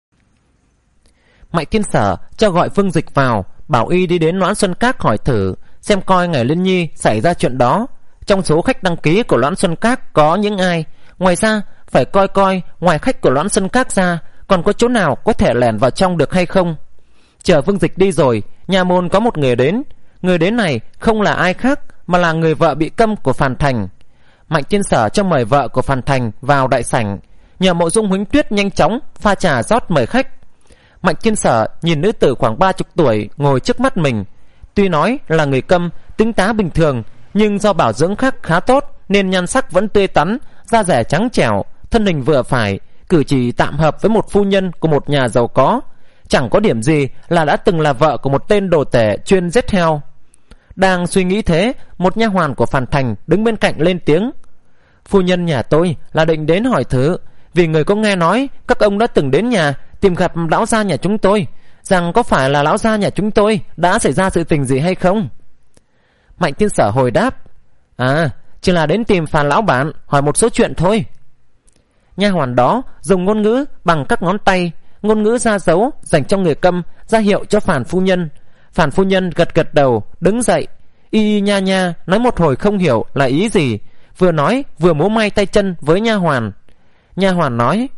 S1: Mạnh Thiên Sở cho gọi Phương Dịch vào, bảo y đi đến Loãn Xuân Các hỏi thử xem coi ngày Liên Nhi xảy ra chuyện đó, trong số khách đăng ký của Loãn Xuân Các có những ai. Ngoài ra phải coi coi ngoài khách của Loãn Xuân Các ra còn có chỗ nào có thể lẻn vào trong được hay không. Chờ Phương Dịch đi rồi, nhà môn có một người đến. Người đến này không là ai khác mà là người vợ bị câm của Phàn Thành. Mạnh Thiên Sở cho mời vợ của Phàn Thành vào đại sảnh, nhờ Mộ Dung Huỳnh Tuyết nhanh chóng pha trà rót mời khách. Mạnh Thiên Sở nhìn nữ tử khoảng ba chục tuổi ngồi trước mắt mình. Tuy nói là người câm, tính tá bình thường, nhưng do bảo dưỡng khác khá tốt nên nhan sắc vẫn tươi tắn, da dẻ trắng trẻo, thân hình vừa phải, cử chỉ tạm hợp với một phu nhân của một nhà giàu có. Chẳng có điểm gì là đã từng là vợ của một tên đồ tể chuyên giết heo. Đang suy nghĩ thế, một nha hoàn của Phàn Thành đứng bên cạnh lên tiếng. Phu nhân nhà tôi là định đến hỏi thử, vì người có nghe nói các ông đã từng đến nhà tìm gặp lão gia nhà chúng tôi, rằng có phải là lão gia nhà chúng tôi đã xảy ra sự tình gì hay không. Mạnh Thiên Sở hồi đáp. À, chỉ là đến tìm Phàn lão bản hỏi một số chuyện thôi. Nha hoàn đó dùng ngôn ngữ bằng các ngón tay, ngôn ngữ ra dấu dành cho người câm, ra hiệu cho Phàn phu nhân. Phàn phu nhân gật gật đầu, đứng dậy, y y nha nha nói một hồi không hiểu là ý gì, vừa nói vừa múa may tay chân với nha hoàn. Nha hoàn nói.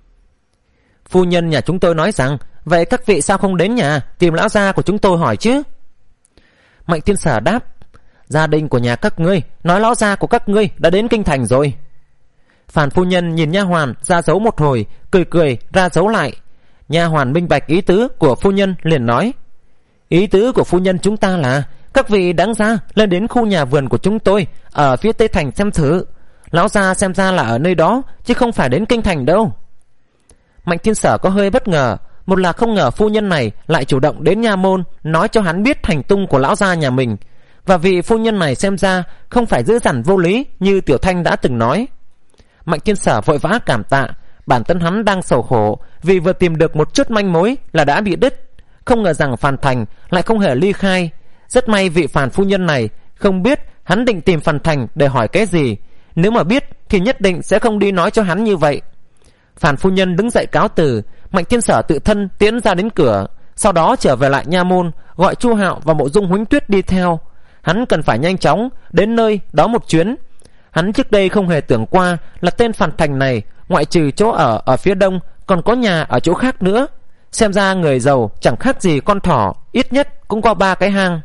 S1: Phu nhân nhà chúng tôi nói rằng, vậy các vị sao không đến nhà tìm lão gia của chúng tôi hỏi chứ? Mạnh Thiên Sở đáp. Gia đình của nhà các ngươi nói lão gia của các ngươi đã đến kinh thành rồi. Phàn phu nhân nhìn nha hoàn ra dấu một hồi, cười cười ra dấu lại. Nha hoàn minh bạch ý tứ của phu nhân liền nói. Ý tứ của phu nhân chúng ta là các vị đáng ra lên đến khu nhà vườn của chúng tôi ở phía tây thành xem thử. Lão gia xem ra là ở nơi đó chứ không phải đến kinh thành đâu. Mạnh Thiên Sở có hơi bất ngờ, một là không ngờ phu nhân này lại chủ động đến nha môn nói cho hắn biết hành tung của lão gia nhà mình, và vị phu nhân này xem ra không phải dữ dằn vô lý như Tiểu Thanh đã từng nói. Mạnh Thiên Sở vội vã cảm tạ, bản thân hắn đang sầu khổ vì vừa tìm được một chút manh mối là đã bị đứt, không ngờ rằng Phàn Thành lại không hề ly khai. Rất may vị Phàn phu nhân này không biết hắn định tìm Phàn Thành để hỏi cái gì, nếu mà biết thì nhất định sẽ không đi nói cho hắn như vậy. Phàn phu nhân đứng dậy cáo từ, Mạnh Thiên Sở tự thân tiến ra đến cửa, sau đó trở về lại nha môn, gọi Chu Hạo và Mộ Dung Huỳnh Tuyết đi theo. Hắn cần phải nhanh chóng đến nơi đó một chuyến. Hắn trước đây không hề tưởng qua là tên Phàn Thành này ngoại trừ chỗ ở ở phía đông còn có nhà ở chỗ khác nữa. Xem ra người giàu chẳng khác gì con thỏ, ít nhất cũng có ba cái hang.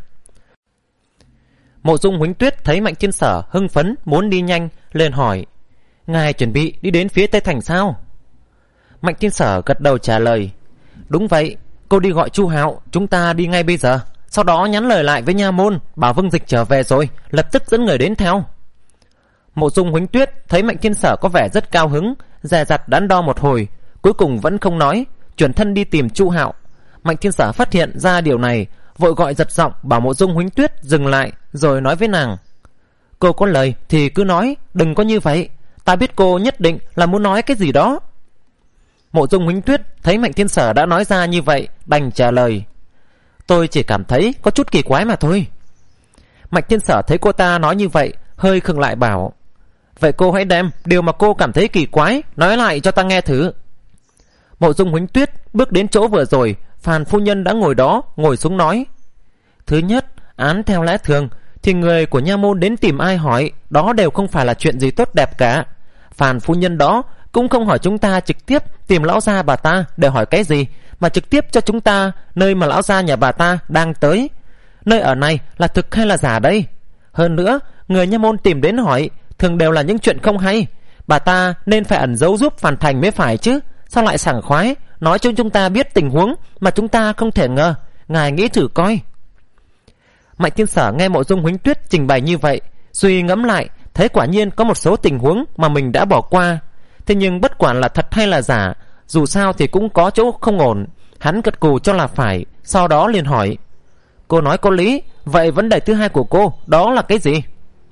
S1: Mộ Dung Huỳnh Tuyết thấy Mạnh Thiên Sở hưng phấn muốn đi nhanh, lên hỏi. Ngài chuẩn bị đi đến phía tây thành sao? Mạnh Thiên Sở gật đầu trả lời. Đúng vậy, cô đi gọi Chu Hạo, chúng ta đi ngay bây giờ. Sau đó nhắn lời lại với nha môn, bảo Vương Dịch trở về rồi, lập tức dẫn người đến theo. Mộ Dung Huỳnh Tuyết thấy Mạnh Thiên Sở có vẻ rất cao hứng, dè dặt đắn đo một hồi, cuối cùng vẫn không nói, chuyển thân đi tìm Chu Hạo. Mạnh Thiên Sở phát hiện ra điều này, vội gọi giật giọng bảo Mộ Dung Huỳnh Tuyết dừng lại, rồi nói với nàng. Cô có lời thì cứ nói, đừng có như vậy, ta biết cô nhất định là muốn nói cái gì đó. Mộ Dung Huỳnh Tuyết thấy Mạnh Thiên Sở đã nói ra như vậy, đành trả lời. Tôi chỉ cảm thấy có chút kỳ quái mà thôi. Mạnh Thiên Sở thấy cô ta nói như vậy, hơi khựng lại bảo. Vậy cô hãy đem điều mà cô cảm thấy kỳ quái nói lại cho ta nghe thử. Mộ Dung Huỳnh Tuyết bước đến chỗ vừa rồi Phàn phu nhân đã ngồi đó, ngồi xuống nói. Thứ nhất, án theo lẽ thường thì người của nha môn đến tìm ai hỏi, đó đều không phải là chuyện gì tốt đẹp cả. Phàn phu nhân đó cũng không hỏi chúng ta trực tiếp tìm lão gia bà ta để hỏi cái gì, mà trực tiếp cho chúng ta nơi mà lão gia nhà bà ta đang tới. Nơi ở này là thực hay là giả đây? Hơn nữa, người nha môn tìm đến hỏi thường đều là những chuyện không hay. Bà ta nên phải ẩn giấu giúp Phan Thành mới phải chứ. Sao lại sảng khoái nói cho chúng ta biết tình huống mà chúng ta không thể ngờ? Ngài nghĩ thử coi. Mạnh Thiên Sở nghe Mộ Dung Huỳnh Tuyết trình bày như vậy, suy ngẫm lại thấy quả nhiên có một số tình huống mà mình đã bỏ qua. Thế nhưng bất quản là thật hay là giả, dù sao thì cũng có chỗ không ổn. Hắn gật gù cho là phải, sau đó liền hỏi: cô nói có lý, vậy vấn đề thứ hai của cô đó là cái gì?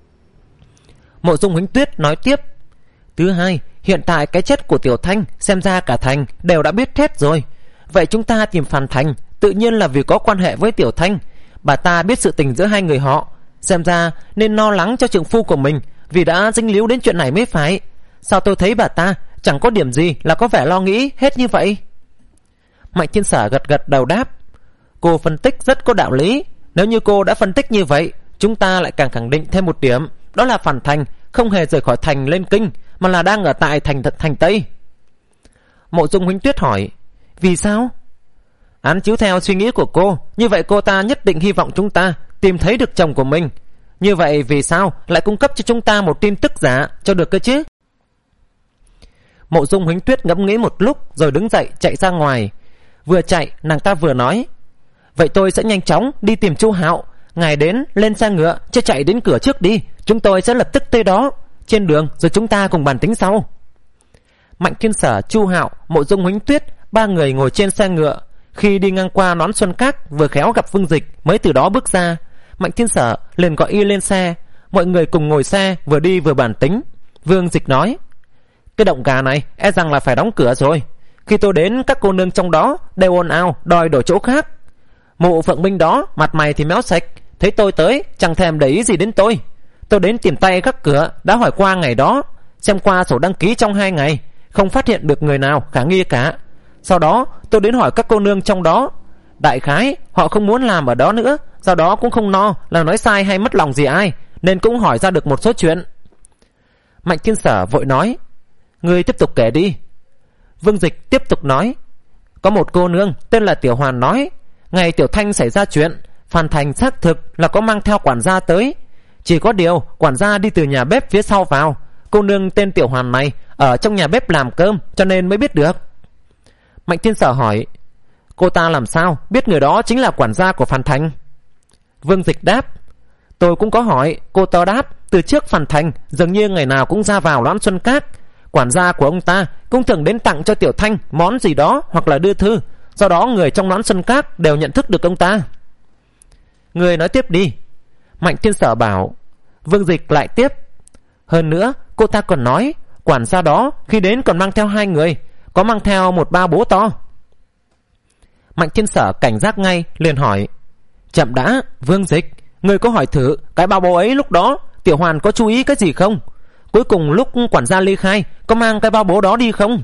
S1: Mộ Dung Huỳnh Tuyết nói tiếp: thứ hai, hiện tại cái chết của Tiểu Thanh xem ra cả thành đều đã biết hết rồi. Vậy chúng ta tìm Phan Thành tự nhiên là vì có quan hệ với Tiểu Thanh. Bà ta biết sự tình giữa hai người họ, xem ra nên lo lắng cho trượng phu của mình vì đã dính líu đến chuyện này mới phải. Sao tôi thấy bà ta chẳng có điểm gì là có vẻ lo nghĩ hết như vậy? Mạnh Thiên Sở gật gật đầu đáp: cô phân tích rất có đạo lý. Nếu như cô đã phân tích như vậy, chúng ta lại càng khẳng định thêm một điểm, đó là Phan Thành không hề rời khỏi thành lên kinh, mà là đang ở tại thành thật thành Tây. Mộ Dung Huỳnh Tuyết hỏi: vì sao? Án chiếu theo suy nghĩ của cô, như vậy cô ta nhất định hy vọng chúng ta tìm thấy được chồng của mình. Như vậy vì sao lại cung cấp cho chúng ta một tin tức giả cho được cơ chứ? Mộ Dung Huỳnh Tuyết ngẫm nghĩ một lúc rồi đứng dậy chạy ra ngoài. Vừa chạy nàng ta vừa nói: vậy tôi sẽ nhanh chóng đi tìm Chu Hạo. Ngài đến lên xe ngựa cho chạy đến cửa trước đi, chúng tôi sẽ lập tức tới đó. Trên đường rồi chúng ta cùng bàn tính sau. Mạnh Thiên Sở, Chu Hạo, Mộ Dung Huỳnh Tuyết ba người ngồi trên xe ngựa. Khi đi ngang qua nón Xuân Các, vừa khéo gặp Vương Dịch mới từ đó bước ra. Mạnh Thiên Sở liền gọi y lên xe. Mọi người cùng ngồi xe, vừa đi vừa bàn tính. Vương Dịch nói: cái động gà này e rằng là phải đóng cửa rồi. Khi tôi đến, các cô nương trong đó đều ồn ào đòi đổi chỗ khác. Mụ Phượng Minh đó mặt mày thì méo sạch, thấy tôi tới chẳng thèm để ý gì đến tôi. Tôi đến tìm tay các cửa, đã hỏi qua ngày đó, xem qua sổ đăng ký trong hai ngày, không phát hiện được người nào khả nghi cả. Sau đó tôi đến hỏi các cô nương trong đó, đại khái họ không muốn làm ở đó nữa, do đó cũng không no là nói sai hay mất lòng gì ai, nên cũng hỏi ra được một số chuyện. Mạnh Thiên Sở vội nói: ngươi tiếp tục kể đi. Vương Dịch tiếp tục nói: có một cô nương tên là Tiểu Hoàn nói, ngày Tiểu Thanh xảy ra chuyện, Phan Thành xác thực là có mang theo quản gia tới. Chỉ có điều quản gia đi từ nhà bếp phía sau vào. Cô nương tên Tiểu Hoàn này ở trong nhà bếp làm cơm, cho nên mới biết được. Mạnh Thiên Sở hỏi: cô ta làm sao biết người đó chính là quản gia của Phan Thành? Vương Dịch đáp: tôi cũng có hỏi. Cô ta đáp: từ trước Phan Thành dường như ngày nào cũng ra vào Loan Xuân Các. Quản gia của ông ta cũng thường đến tặng cho Tiểu Thanh món gì đó hoặc là đưa thư, do đó người trong Loan Xuân Các đều nhận thức được ông ta. Người nói tiếp đi. Mạnh Thiên Sở bảo. Vương Dịch lại tiếp: hơn nữa cô ta còn nói quản gia đó khi đến còn mang theo hai người, có mang theo một bao bố to. Mạnh Thiên Sở cảnh giác ngay, liền hỏi: chậm đã, Vương Dịch, người có hỏi thử cái bao bố ấy lúc đó Tiểu Hoàn có chú ý cái gì không? Cuối cùng lúc quản gia ly khai có mang cái bao bố đó đi không?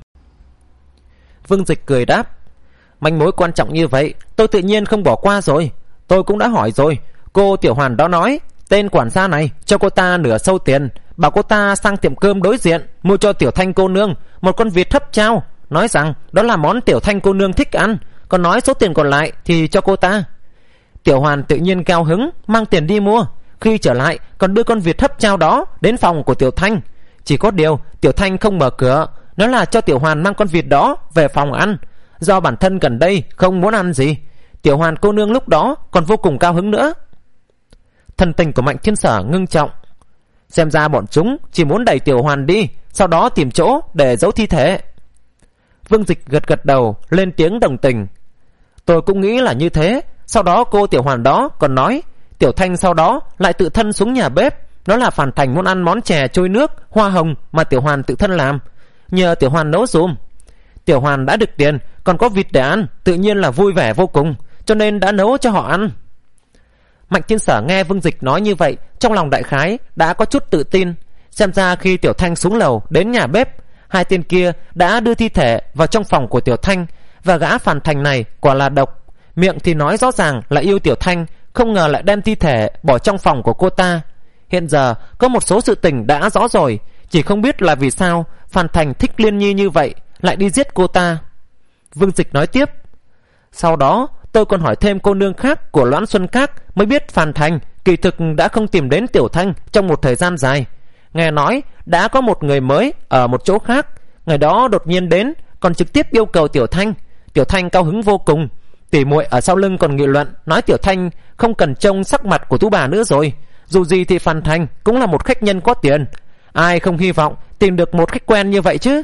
S1: Vương Dịch cười đáp: manh mối quan trọng như vậy tôi tự nhiên không bỏ qua rồi. Tôi cũng đã hỏi rồi. Cô Tiểu Hoàn đó nói tên quản gia này cho cô ta nửa sâu tiền, bảo cô ta sang tiệm cơm đối diện mua cho Tiểu Thanh cô nương một con vịt hấp chao, nói rằng đó là món Tiểu Thanh cô nương thích ăn, còn nói số tiền còn lại thì cho cô ta. Tiểu Hoàn tự nhiên cao hứng mang tiền đi mua, khi trở lại còn đưa con vịt hấp chao đó đến phòng của Tiểu Thanh. Chỉ có điều Tiểu Thanh không mở cửa, nói là cho Tiểu Hoàn mang con vịt đó về phòng ăn, do bản thân gần đây không muốn ăn gì. Tiểu Hoàn cô nương lúc đó còn vô cùng cao hứng nữa. Thần tình của Mạnh Thiên Sở ngưng trọng. Xem ra bọn chúng chỉ muốn đẩy Tiểu Hoàn đi, sau đó tìm chỗ để giấu thi thể. Vương Dịch gật gật đầu, lên tiếng đồng tình. Tôi cũng nghĩ là như thế. Sau đó cô Tiểu Hoàn đó còn nói Tiểu Thanh sau đó lại tự thân xuống nhà bếp, nó là Phan Thành muốn ăn món chè trôi nước hoa hồng mà Tiểu Hoàn tự thân làm, nhờ Tiểu Hoàn nấu dùm. Tiểu Hoàn đã được tiền, còn có vịt để ăn, tự nhiên là vui vẻ vô cùng, cho nên đã nấu cho họ ăn. Mạnh Thiên Sở nghe Vương Dịch nói như vậy, trong lòng đại khái đã có chút tự tin. Xem ra khi Tiểu Thanh xuống lầu đến nhà bếp, hai tên kia đã đưa thi thể vào trong phòng của Tiểu Thanh, và gã Phan Thành này quả là độc. Miệng thì nói rõ ràng là yêu Tiểu Thanh, không ngờ lại đem thi thể bỏ trong phòng của cô ta. Hiện giờ có một số sự tình đã rõ rồi, chỉ không biết là vì sao Phan Thành thích Liên Nhi như vậy lại đi giết cô ta. Vương Dịch nói tiếp: sau đó tôi còn hỏi thêm cô nương khác của Loãn Xuân Các, mới biết Phan Thành kỳ thực đã không tìm đến Tiểu Thanh trong một thời gian dài. Nghe nói đã có một người mới ở một chỗ khác, ngày đó đột nhiên đến, còn trực tiếp yêu cầu Tiểu Thanh. Tiểu Thanh cao hứng vô cùng. Tỉ muội ở sau lưng còn nghị luận, nói Tiểu Thanh không cần trông sắc mặt của tú bà nữa rồi. Dù gì thì Phan Thành cũng là một khách nhân có tiền, ai không hy vọng tìm được một khách quen như vậy chứ.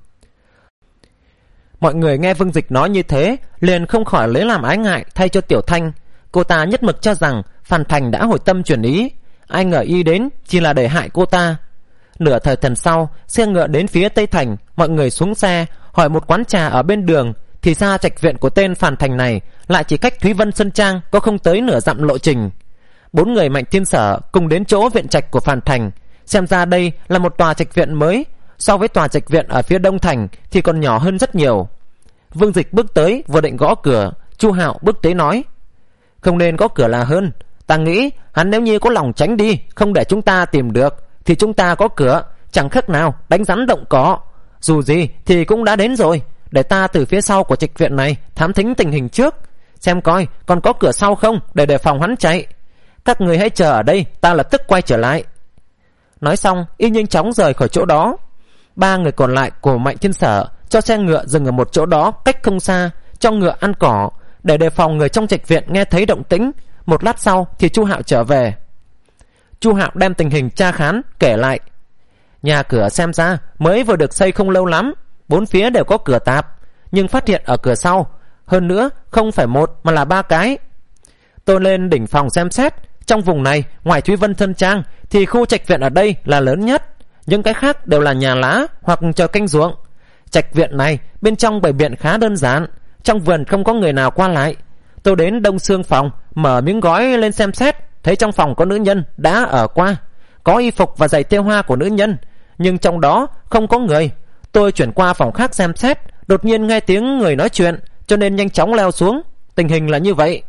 S1: Mọi người nghe Vương Dịch nói như thế, liền không khỏi lấy làm ái ngại thay cho Tiểu Thanh. Cô ta nhất mực cho rằng Phan Thành đã hồi tâm chuyển ý, ai ngờ y đến chỉ là để hại cô ta. Nửa thời thần sau, xe ngựa đến phía Tây Thành, mọi người xuống xe hỏi một quán trà ở bên đường, thì ra trạch viện của tên Phan Thành này lại chỉ cách Thúy Vân Sơn Trang có không tới nửa dặm lộ trình. Bốn người Mạnh Thiên Sở cùng đến chỗ viện trạch của Phan Thành. Xem ra đây là một tòa trạch viện mới, so với tòa trạch viện ở phía Đông Thành thì còn nhỏ hơn rất nhiều. Vương Dịch bước tới vừa định gõ cửa, Chu Hạo bước tới nói: không nên có cửa là hơn. Ta nghĩ hắn nếu như có lòng tránh đi, không để chúng ta tìm được, thì chúng ta có cửa chẳng khác nào đánh rắn động cỏ. Dù gì thì cũng đã đến rồi, để ta từ phía sau của trạch viện này thám thính tình hình trước, xem coi còn có cửa sau không, để đề phòng hắn chạy. Các người hãy chờ ở đây, ta lập tức quay trở lại. Nói xong y nhanh chóng rời khỏi chỗ đó. Ba người còn lại của Mạnh Thiên Sở cho xe ngựa dừng ở một chỗ đó cách không xa, cho ngựa ăn cỏ, để đề phòng người trong trạch viện nghe thấy động tĩnh. Một lát sau thì Chu Hạo trở về. Chu Hạo đem tình hình tra khán kể lại. Nhà cửa xem ra mới vừa được xây không lâu lắm, bốn phía đều có cửa tạp, nhưng phát hiện ở cửa sau, hơn nữa không phải một mà là ba cái. Tôi lên đỉnh phòng xem xét, trong vùng này ngoài Thúy Vân Sơn Trang thì khu trạch viện ở đây là lớn nhất, những cái khác đều là nhà lá hoặc chờ canh ruộng. Trạch viện này bên trong bày biện khá đơn giản, trong vườn không có người nào qua lại. Tôi đến đông xương phòng, mở miếng gói lên xem xét, thấy trong phòng có nữ nhân đã ở qua, có y phục và giày thêu hoa của nữ nhân, nhưng trong đó không có người. Tôi chuyển qua phòng khác xem xét, đột nhiên nghe tiếng người nói chuyện, cho nên nhanh chóng leo xuống. Tình hình là như vậy.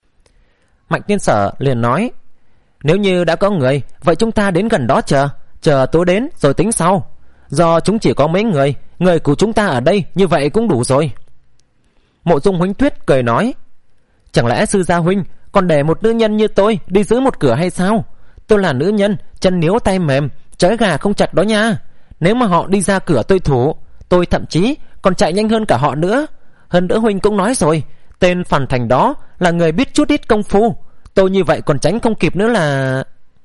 S1: Mạnh Thiên Sở liền nói: nếu như đã có người, vậy chúng ta đến gần đó chờ, chờ tối đến rồi tính sau. Do chúng chỉ có mấy người, người của chúng ta ở đây như vậy cũng đủ rồi. Mộ Dung Huỳnh Tuyết cười nói: chẳng lẽ sư gia huynh còn để một nữ nhân như tôi đi giữ một cửa hay sao? Tôi là nữ nhân, chân níu tay mềm, trói gà không chặt đó nha. Nếu mà họ đi ra cửa tôi thủ, tôi thậm chí còn chạy nhanh hơn cả họ nữa. Hơn nữa huynh cũng nói rồi, tên Phan Thành đó là người biết chút ít công phu, tôi như vậy còn tránh không kịp nữa là...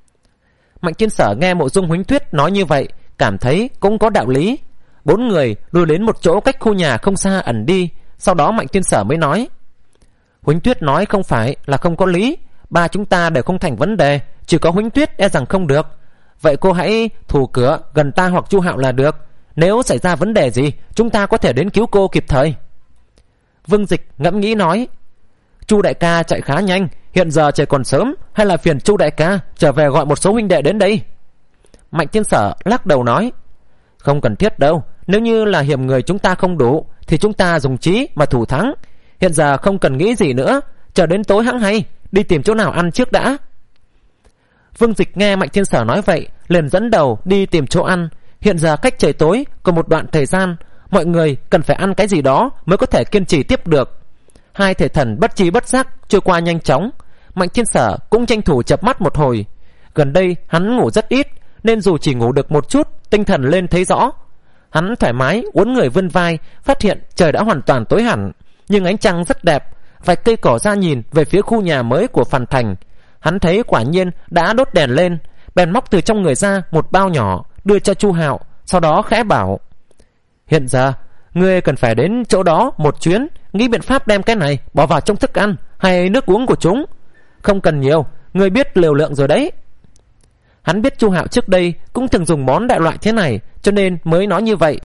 S1: Mạnh Thiên Sở nghe Mộ Dung Huỳnh Tuyết nói như vậy, cảm thấy cũng có đạo lý. Bốn người lùi đến một chỗ cách khu nhà không xa ẩn đi. Sau đó Mạnh Thiên Sở mới nói: Huỳnh Tuyết nói không phải là không có lý, ba chúng ta đều không thành vấn đề, chỉ có Huỳnh Tuyết e rằng không được. Vậy cô hãy thủ cửa gần ta hoặc Chu Hạo là được, nếu xảy ra vấn đề gì chúng ta có thể đến cứu cô kịp thời. Vương Dịch ngẫm nghĩ nói: Chu đại ca chạy khá nhanh, hiện giờ trời còn sớm, hay là phiền Chu đại ca trở về gọi một số huynh đệ đến đây. Mạnh Thiên Sở lắc đầu nói: không cần thiết đâu, nếu như là hiểm người chúng ta không đủ thì chúng ta dùng trí mà thủ thắng. Hiện giờ không cần nghĩ gì nữa, chờ đến tối hẵng hay, đi tìm chỗ nào ăn trước đã. Vương Dịch nghe Mạnh Thiên Sở nói vậy, liền dẫn đầu đi tìm chỗ ăn. Hiện giờ cách trời tối còn một đoạn thời gian, mọi người cần phải ăn cái gì đó mới có thể kiên trì tiếp được. Hai thể thần bất trí bất giác trôi qua nhanh chóng. Mạnh Thiên Sở cũng tranh thủ chợp mắt một hồi. Gần đây hắn ngủ rất ít, nên dù chỉ ngủ được một chút, tinh thần lên thấy rõ. Hắn thoải mái uốn người vươn vai, phát hiện trời đã hoàn toàn tối hẳn, nhưng ánh trăng rất đẹp. Vạch cây cỏ ra nhìn về phía khu nhà mới của Phan Thành, hắn thấy quả nhiên đã đốt đèn lên, bèn móc từ trong người ra một bao nhỏ đưa cho Chu Hạo, sau đó khẽ bảo: hiện giờ ngươi cần phải đến chỗ đó một chuyến, nghĩ biện pháp đem cái này bỏ vào trong thức ăn hay nước uống của chúng. Không cần nhiều, ngươi biết liều lượng rồi đấy. Hắn biết Chu Hạo trước đây cũng từng dùng món đại loại thế này, cho nên mới nói như vậy.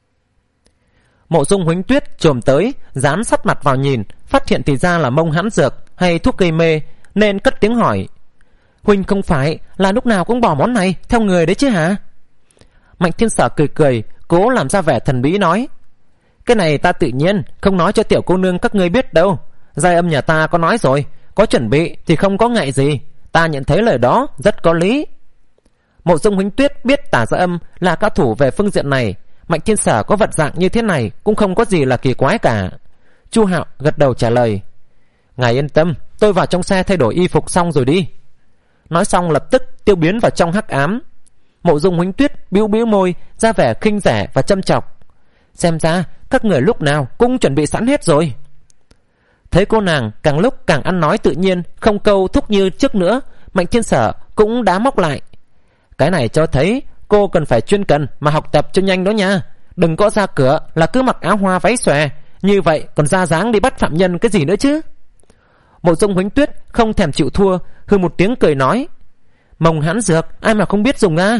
S1: Mộ Dung Huỳnh Tuyết chồm tới, dán sát mặt vào nhìn, phát hiện thì ra là mông hãn dược hay thuốc gây mê, nên cất tiếng hỏi: Huỳnh không phải là lúc nào cũng bỏ món này theo người đấy chứ hả? Mạnh Thiên Sở cười cười, cố làm ra vẻ thần bí nói: cái này ta tự nhiên không nói cho tiểu cô nương các ngươi biết đâu. Giai âm nhà ta có nói rồi, có chuẩn bị thì không có ngại gì. Ta nhận thấy lời đó rất có lý. Mộ Dung Huỳnh Tuyết biết Tả Giai Âm là cao thủ về phương diện này, Mạnh Thiên Sở có vật dạng như thế này cũng không có gì là kỳ quái cả. Chu Hạo gật đầu trả lời: Ngài yên tâm, tôi vào trong xe thay đổi y phục xong rồi đi. Nói xong lập tức tiêu biến vào trong hắc ám. Mộ Dung Huỳnh Tuyết bĩu bĩu môi, ra vẻ khinh rẻ và châm chọc. Xem ra các người lúc nào cũng chuẩn bị sẵn hết rồi. Thấy cô nàng càng lúc càng ăn nói tự nhiên, không câu thúc như trước nữa, Mạnh Thiên Sở cũng đá móc lại. Cái này cho thấy cô cần phải chuyên cần mà học tập cho nhanh đó nha. Đừng có ra cửa là cứ mặc áo hoa váy xòe, như vậy còn ra dáng đi bắt phạm nhân cái gì nữa chứ. Mộ Dung Huỳnh Tuyết không thèm chịu thua, hừ một tiếng cười nói. Mông hãn dược ai mà không biết dùng à.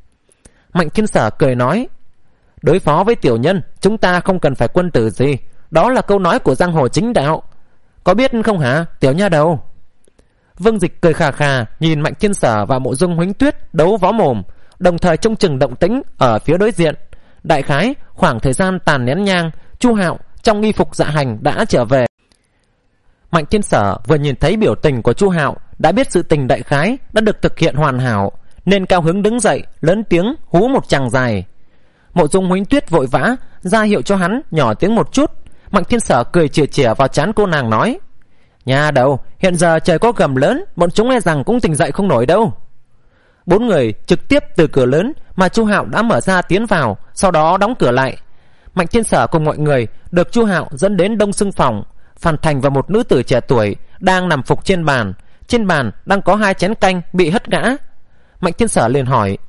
S1: Mạnh Thiên Sở cười nói. Đối phó với tiểu nhân chúng ta không cần phải quân tử gì, đó là câu nói của giang hồ chính đạo, có biết không hả tiểu nha đầu? Vương Dịch cười khà khà nhìn Mạnh Thiên Sở và Mộ Dung Huỳnh Tuyết đấu võ mồm, đồng thời trông chừng động tĩnh ở phía đối diện. Đại khái khoảng thời gian tàn nén nhang, Chu Hạo trong y phục dạ hành đã trở về. Mạnh Thiên Sở vừa nhìn thấy biểu tình của Chu Hạo đã biết sự tình đại khái đã được thực hiện hoàn hảo, nên cao hứng đứng dậy lớn tiếng hú một tràng dài. Mộ Dung Huỳnh Tuyết vội vã ra hiệu cho hắn nhỏ tiếng một chút. Mạnh Thiên Sở cười chìa chìa vào trán cô nàng nói. Nhà đầu, hiện giờ trời có gầm lớn, bọn chúng e rằng cũng tỉnh dậy không nổi đâu. Bốn người trực tiếp từ cửa lớn mà Chu Hạo đã mở ra tiến vào, sau đó đóng cửa lại. Mạnh Thiên Sở cùng mọi người được Chu Hạo dẫn đến đông xưng phòng. Phan Thành và một nữ tử trẻ tuổi đang nằm phục trên bàn. Trên bàn đang có hai chén canh bị hất ngã. Mạnh Thiên Sở liền hỏi.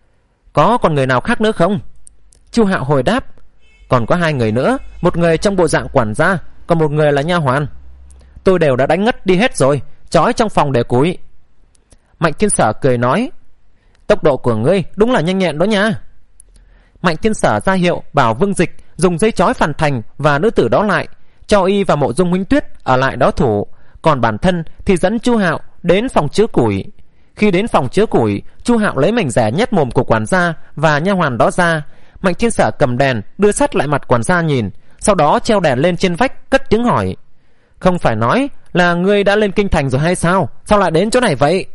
S1: Có còn người nào khác nữa không? Chu Hạo hồi đáp. Còn có hai người nữa, một người trong bộ dạng quản gia, còn một người là nha hoàn. Tôi đều đã đánh ngất đi hết rồi, trói trong phòng để cúi. Mạnh Thiên Sở cười nói. Tốc độ của ngươi đúng là nhanh nhẹn đó nha. Mạnh Thiên Sở ra hiệu bảo Vương Dịch dùng dây trói Phan Thành và nữ tử đó lại, cho y và Mộ Dung Huỳnh Tuyết ở lại đó thủ, còn bản thân thì dẫn Chu Hạo đến phòng chứa củi. Khi đến phòng chứa củi, Chu Hạo lấy mảnh rẻ nhét mồm của quản gia và nha hoàn đó ra. Mạnh Thiên Sở cầm đèn đưa sát lại mặt quản gia nhìn, sau đó treo đèn lên trên vách, cất tiếng hỏi. Không phải nói là ngươi đã lên kinh thành rồi hay sao? Sao lại đến chỗ này vậy?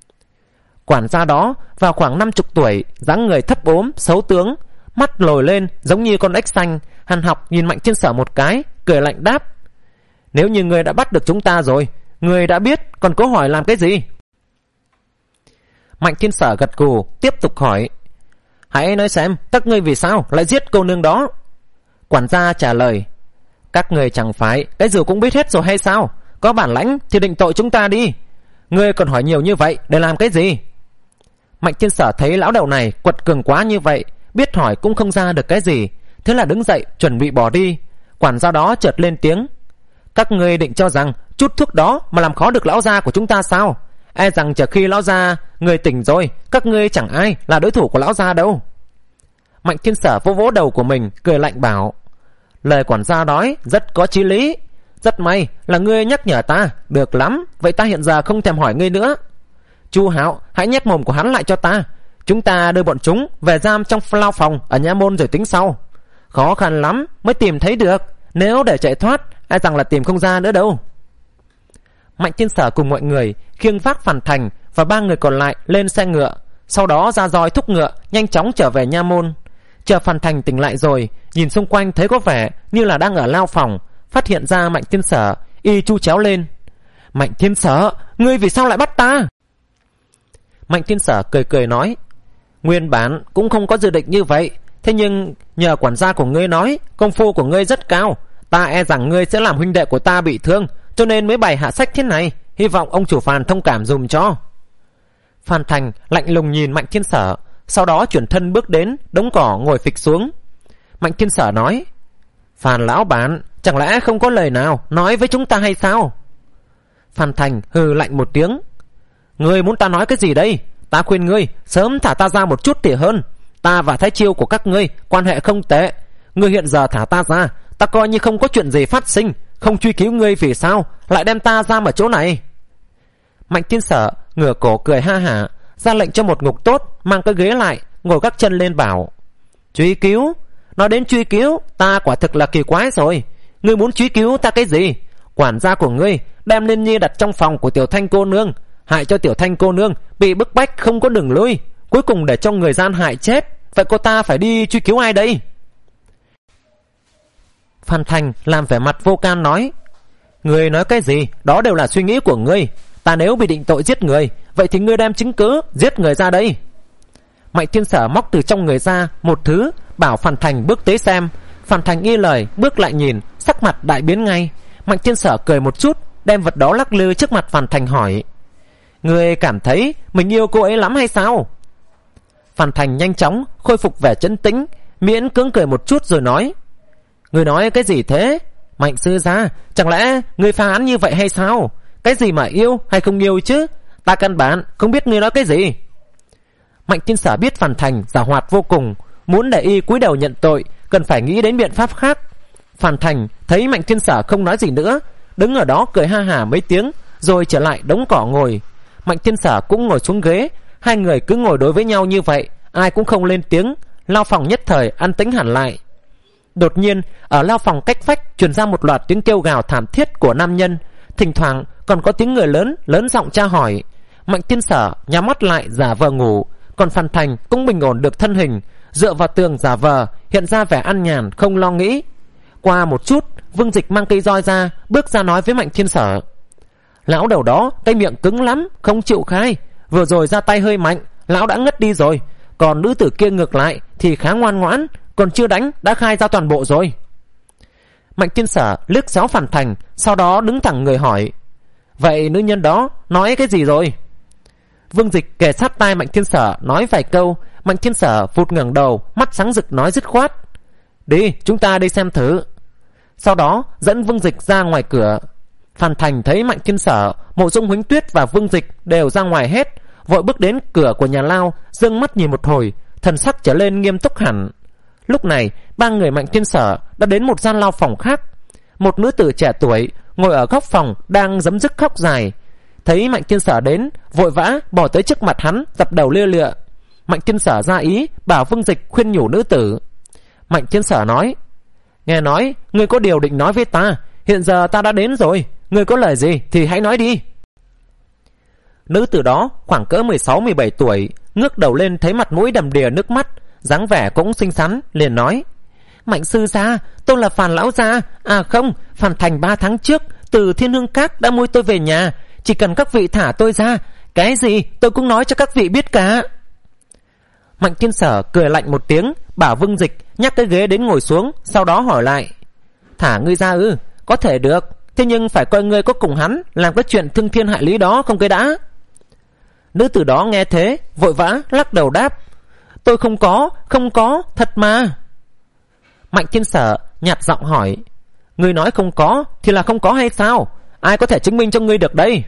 S1: Quản gia đó vào khoảng năm chục tuổi, dáng người thấp ốm, xấu tướng, mắt lồi lên giống như con ếch xanh. Hàn Học nhìn Mạnh Thiên Sở một cái, cười lạnh đáp. Nếu như ngươi đã bắt được chúng ta rồi, ngươi đã biết, còn cố hỏi làm cái gì? Mạnh Thiên Sở gật gù, tiếp tục hỏi. Hãy nói xem, các ngươi vì sao lại giết cô nương đó? Quản gia trả lời. Các người chẳng phải cái gì cũng biết hết rồi hay sao? Có bản lãnh thì định tội chúng ta đi. Ngươi còn hỏi nhiều như vậy để làm cái gì? Mạnh Thiên Sở thấy lão đầu này quật cường quá như vậy, biết hỏi cũng không ra được cái gì, thế là đứng dậy chuẩn bị bỏ đi. Quản gia đó chợt lên tiếng. Các ngươi định cho rằng chút thuốc đó mà làm khó được lão gia của chúng ta sao? E rằng chờ khi lão gia người tỉnh rồi, các ngươi chẳng ai là đối thủ của lão gia đâu. Mạnh Thiên Sở vỗ vỗ đầu của mình, cười lạnh bảo. Lời quản gia nói rất có chí lý. Rất may là ngươi nhắc nhở ta. Được lắm, vậy ta hiện giờ không thèm hỏi ngươi nữa. Chu Hạo, hãy nhét mồm của hắn lại cho ta. Chúng ta đưa bọn chúng về giam trong lao phòng ở nha môn rồi tính sau. Khó khăn lắm mới tìm thấy được, nếu để chạy thoát e rằng là tìm không ra nữa đâu. Mạnh Thiên Sở cùng mọi người khiêng vác Phan Thành và ba người còn lại lên xe ngựa, sau đó ra roi thúc ngựa nhanh chóng trở về nha môn. Chờ Phan Thành tỉnh lại rồi, nhìn xung quanh thấy có vẻ như là đang ở lao phòng, phát hiện ra Mạnh Thiên Sở, y chu chéo lên. Mạnh Thiên Sở, ngươi vì sao lại bắt ta? Mạnh Thiên Sở cười cười nói. Nguyên bản cũng không có dự định như vậy, thế nhưng nhờ quản gia của ngươi nói công phu của ngươi rất cao, ta e rằng ngươi sẽ làm huynh đệ của ta bị thương, cho nên mới bày hạ sách thế này. Hy vọng ông chủ Phan thông cảm dùm cho. Phan Thành lạnh lùng nhìn Mạnh Thiên Sở, sau đó chuyển thân bước đến đống cỏ ngồi phịch xuống. Mạnh Thiên Sở nói. Phan lão bản, chẳng lẽ không có lời nào nói với chúng ta hay sao? Phan Thành hừ lạnh một tiếng. Ngươi muốn ta nói cái gì đây? Ta khuyên ngươi sớm thả ta ra một chút thì hơn. Ta và Thái Chiêu của các ngươi quan hệ không tệ. Ngươi hiện giờ thả ta ra, ta coi như không có chuyện gì phát sinh, không truy cứu ngươi vì sao lại đem ta ra ở chỗ này. Mạnh Thiên Sở ngửa cổ cười ha hả, ra lệnh cho một ngục tốt mang cái ghế lại, ngồi các chân lên bảo. Truy cứu? Nói đến truy cứu, ta quả thực là kỳ quái rồi. Ngươi muốn truy cứu ta cái gì? Quản gia của ngươi đem Liên Nhi đặt trong phòng của Tiểu Thanh cô nương, hại cho Tiểu Thanh cô nương bị bức bách không có đường lui, cuối cùng để cho người gian hại chết. Vậy cô ta phải đi truy cứu ai đây? Phan Thành làm vẻ mặt vô can nói. Ngươi nói cái gì? Đó đều là suy nghĩ của ngươi. Ta nếu bị định tội giết người, vậy thì ngươi đem chứng cứ giết người ra đây. Mạnh Thiên Sở móc từ trong người ra một thứ, bảo Phan Thành bước tới xem. Phan Thành y lời, bước lại nhìn, sắc mặt đại biến ngay. Mạnh Thiên Sở cười một chút, đem vật đó lắc lư trước mặt Phan Thành hỏi: Ngươi cảm thấy mình yêu cô ấy lắm hay sao? Phan Thành nhanh chóng khôi phục vẻ trấn tĩnh, miễn cưỡng cười một chút rồi nói: Ngươi nói cái gì thế? Mạnh sư gia, chẳng lẽ ngươi phá án như vậy hay sao? Cái gì mà yêu hay không yêu chứ? Ta căn bản không biết ngươi nói cái gì. Mạnh Thiên Sở biết Phan Thành giảo hoạt vô cùng, muốn để y cúi đầu nhận tội cần phải nghĩ đến biện pháp khác. Phan Thành thấy Mạnh Thiên Sở không nói gì nữa, đứng ở đó cười ha hả mấy tiếng, rồi trở lại đống cỏ ngồi. Mạnh Thiên Sở cũng ngồi xuống ghế. Hai người cứ ngồi đối với nhau như vậy, ai cũng không lên tiếng. Lao phòng nhất thời an tĩnh hẳn lại. Đột nhiên ở lao phòng cách vách truyền ra một loạt tiếng kêu gào thảm thiết của nam nhân, thỉnh thoảng còn có tiếng người lớn lớn giọng tra hỏi. Mạnh Thiên Sở nhắm mắt lại giả vờ ngủ, còn Phan Thành cũng bình ổn được thân hình, dựa vào tường giả vờ, hiện ra vẻ an nhàn không lo nghĩ. Qua một chút, Vương Dịch mang cây roi ra, bước ra nói với Mạnh Thiên Sở: Lão đầu đó cái miệng cứng lắm, không chịu khai. Vừa rồi ra tay hơi mạnh, lão đã ngất đi rồi. Còn nữ tử kia ngược lại thì khá ngoan ngoãn, còn chưa đánh đã khai ra toàn bộ rồi. Mạnh Thiên Sở liếc xéo Phan Thành, sau đó đứng thẳng người hỏi: Vậy nữ nhân đó nói cái gì rồi? Vương Dịch kề sát tai Mạnh Thiên Sở nói vài câu. Mạnh Thiên Sở vụt ngẩng đầu, mắt sáng rực nói dứt khoát: Đi, chúng ta đi xem thử. Sau đó dẫn Vương Dịch ra ngoài cửa. Phan Thành thấy Mạnh Thiên Sở, Mộ Dung Huỳnh Tuyết và Vương Dịch đều ra ngoài hết, vội bước đến cửa của nhà lao, dương mắt nhìn một hồi, thần sắc trở lên nghiêm túc hẳn. Lúc này ba người Mạnh Thiên Sở đã đến một gian lao phòng khác. Một nữ tử trẻ tuổi ngồi ở góc phòng đang giấm dứt khóc dài. Thấy Mạnh Thiên Sở đến, vội vã bỏ tới trước mặt hắn, dập đầu lia lịa. Mạnh Thiên Sở ra ý bảo Vương Dịch khuyên nhủ nữ tử. Mạnh Thiên Sở nói: Nghe nói ngươi có điều định nói với ta, hiện giờ ta đã đến rồi, ngươi có lời gì thì hãy nói đi. Nữ tử đó khoảng cỡ mười sáu mười bảy tuổi, ngước đầu lên thấy mặt mũi đầm đìa nước mắt, dáng vẻ cũng xinh xắn, liền nói: Mạnh sư gia, tôi là Phan lão gia. À không, Phan Thành ba tháng trước từ Thiên Hương Các đã môi tôi về nhà, chỉ cần các vị thả tôi ra, cái gì tôi cũng nói cho các vị biết cả. Mạnh Thiên Sở cười lạnh một tiếng, bảo Vương Dịch nhắc cái ghế đến ngồi xuống, sau đó hỏi lại: Thả ngươi ra ư? Có thể được, thế nhưng phải coi ngươi có cùng hắn làm cái chuyện thương thiên hại lý đó không cái đã. Nữ tử đó nghe thế vội vã lắc đầu đáp: Tôi không có, không có, thật mà. Mạnh Thiên Sở nhạt giọng hỏi: Ngươi nói không có thì là không có hay sao? Ai có thể chứng minh cho ngươi được đây?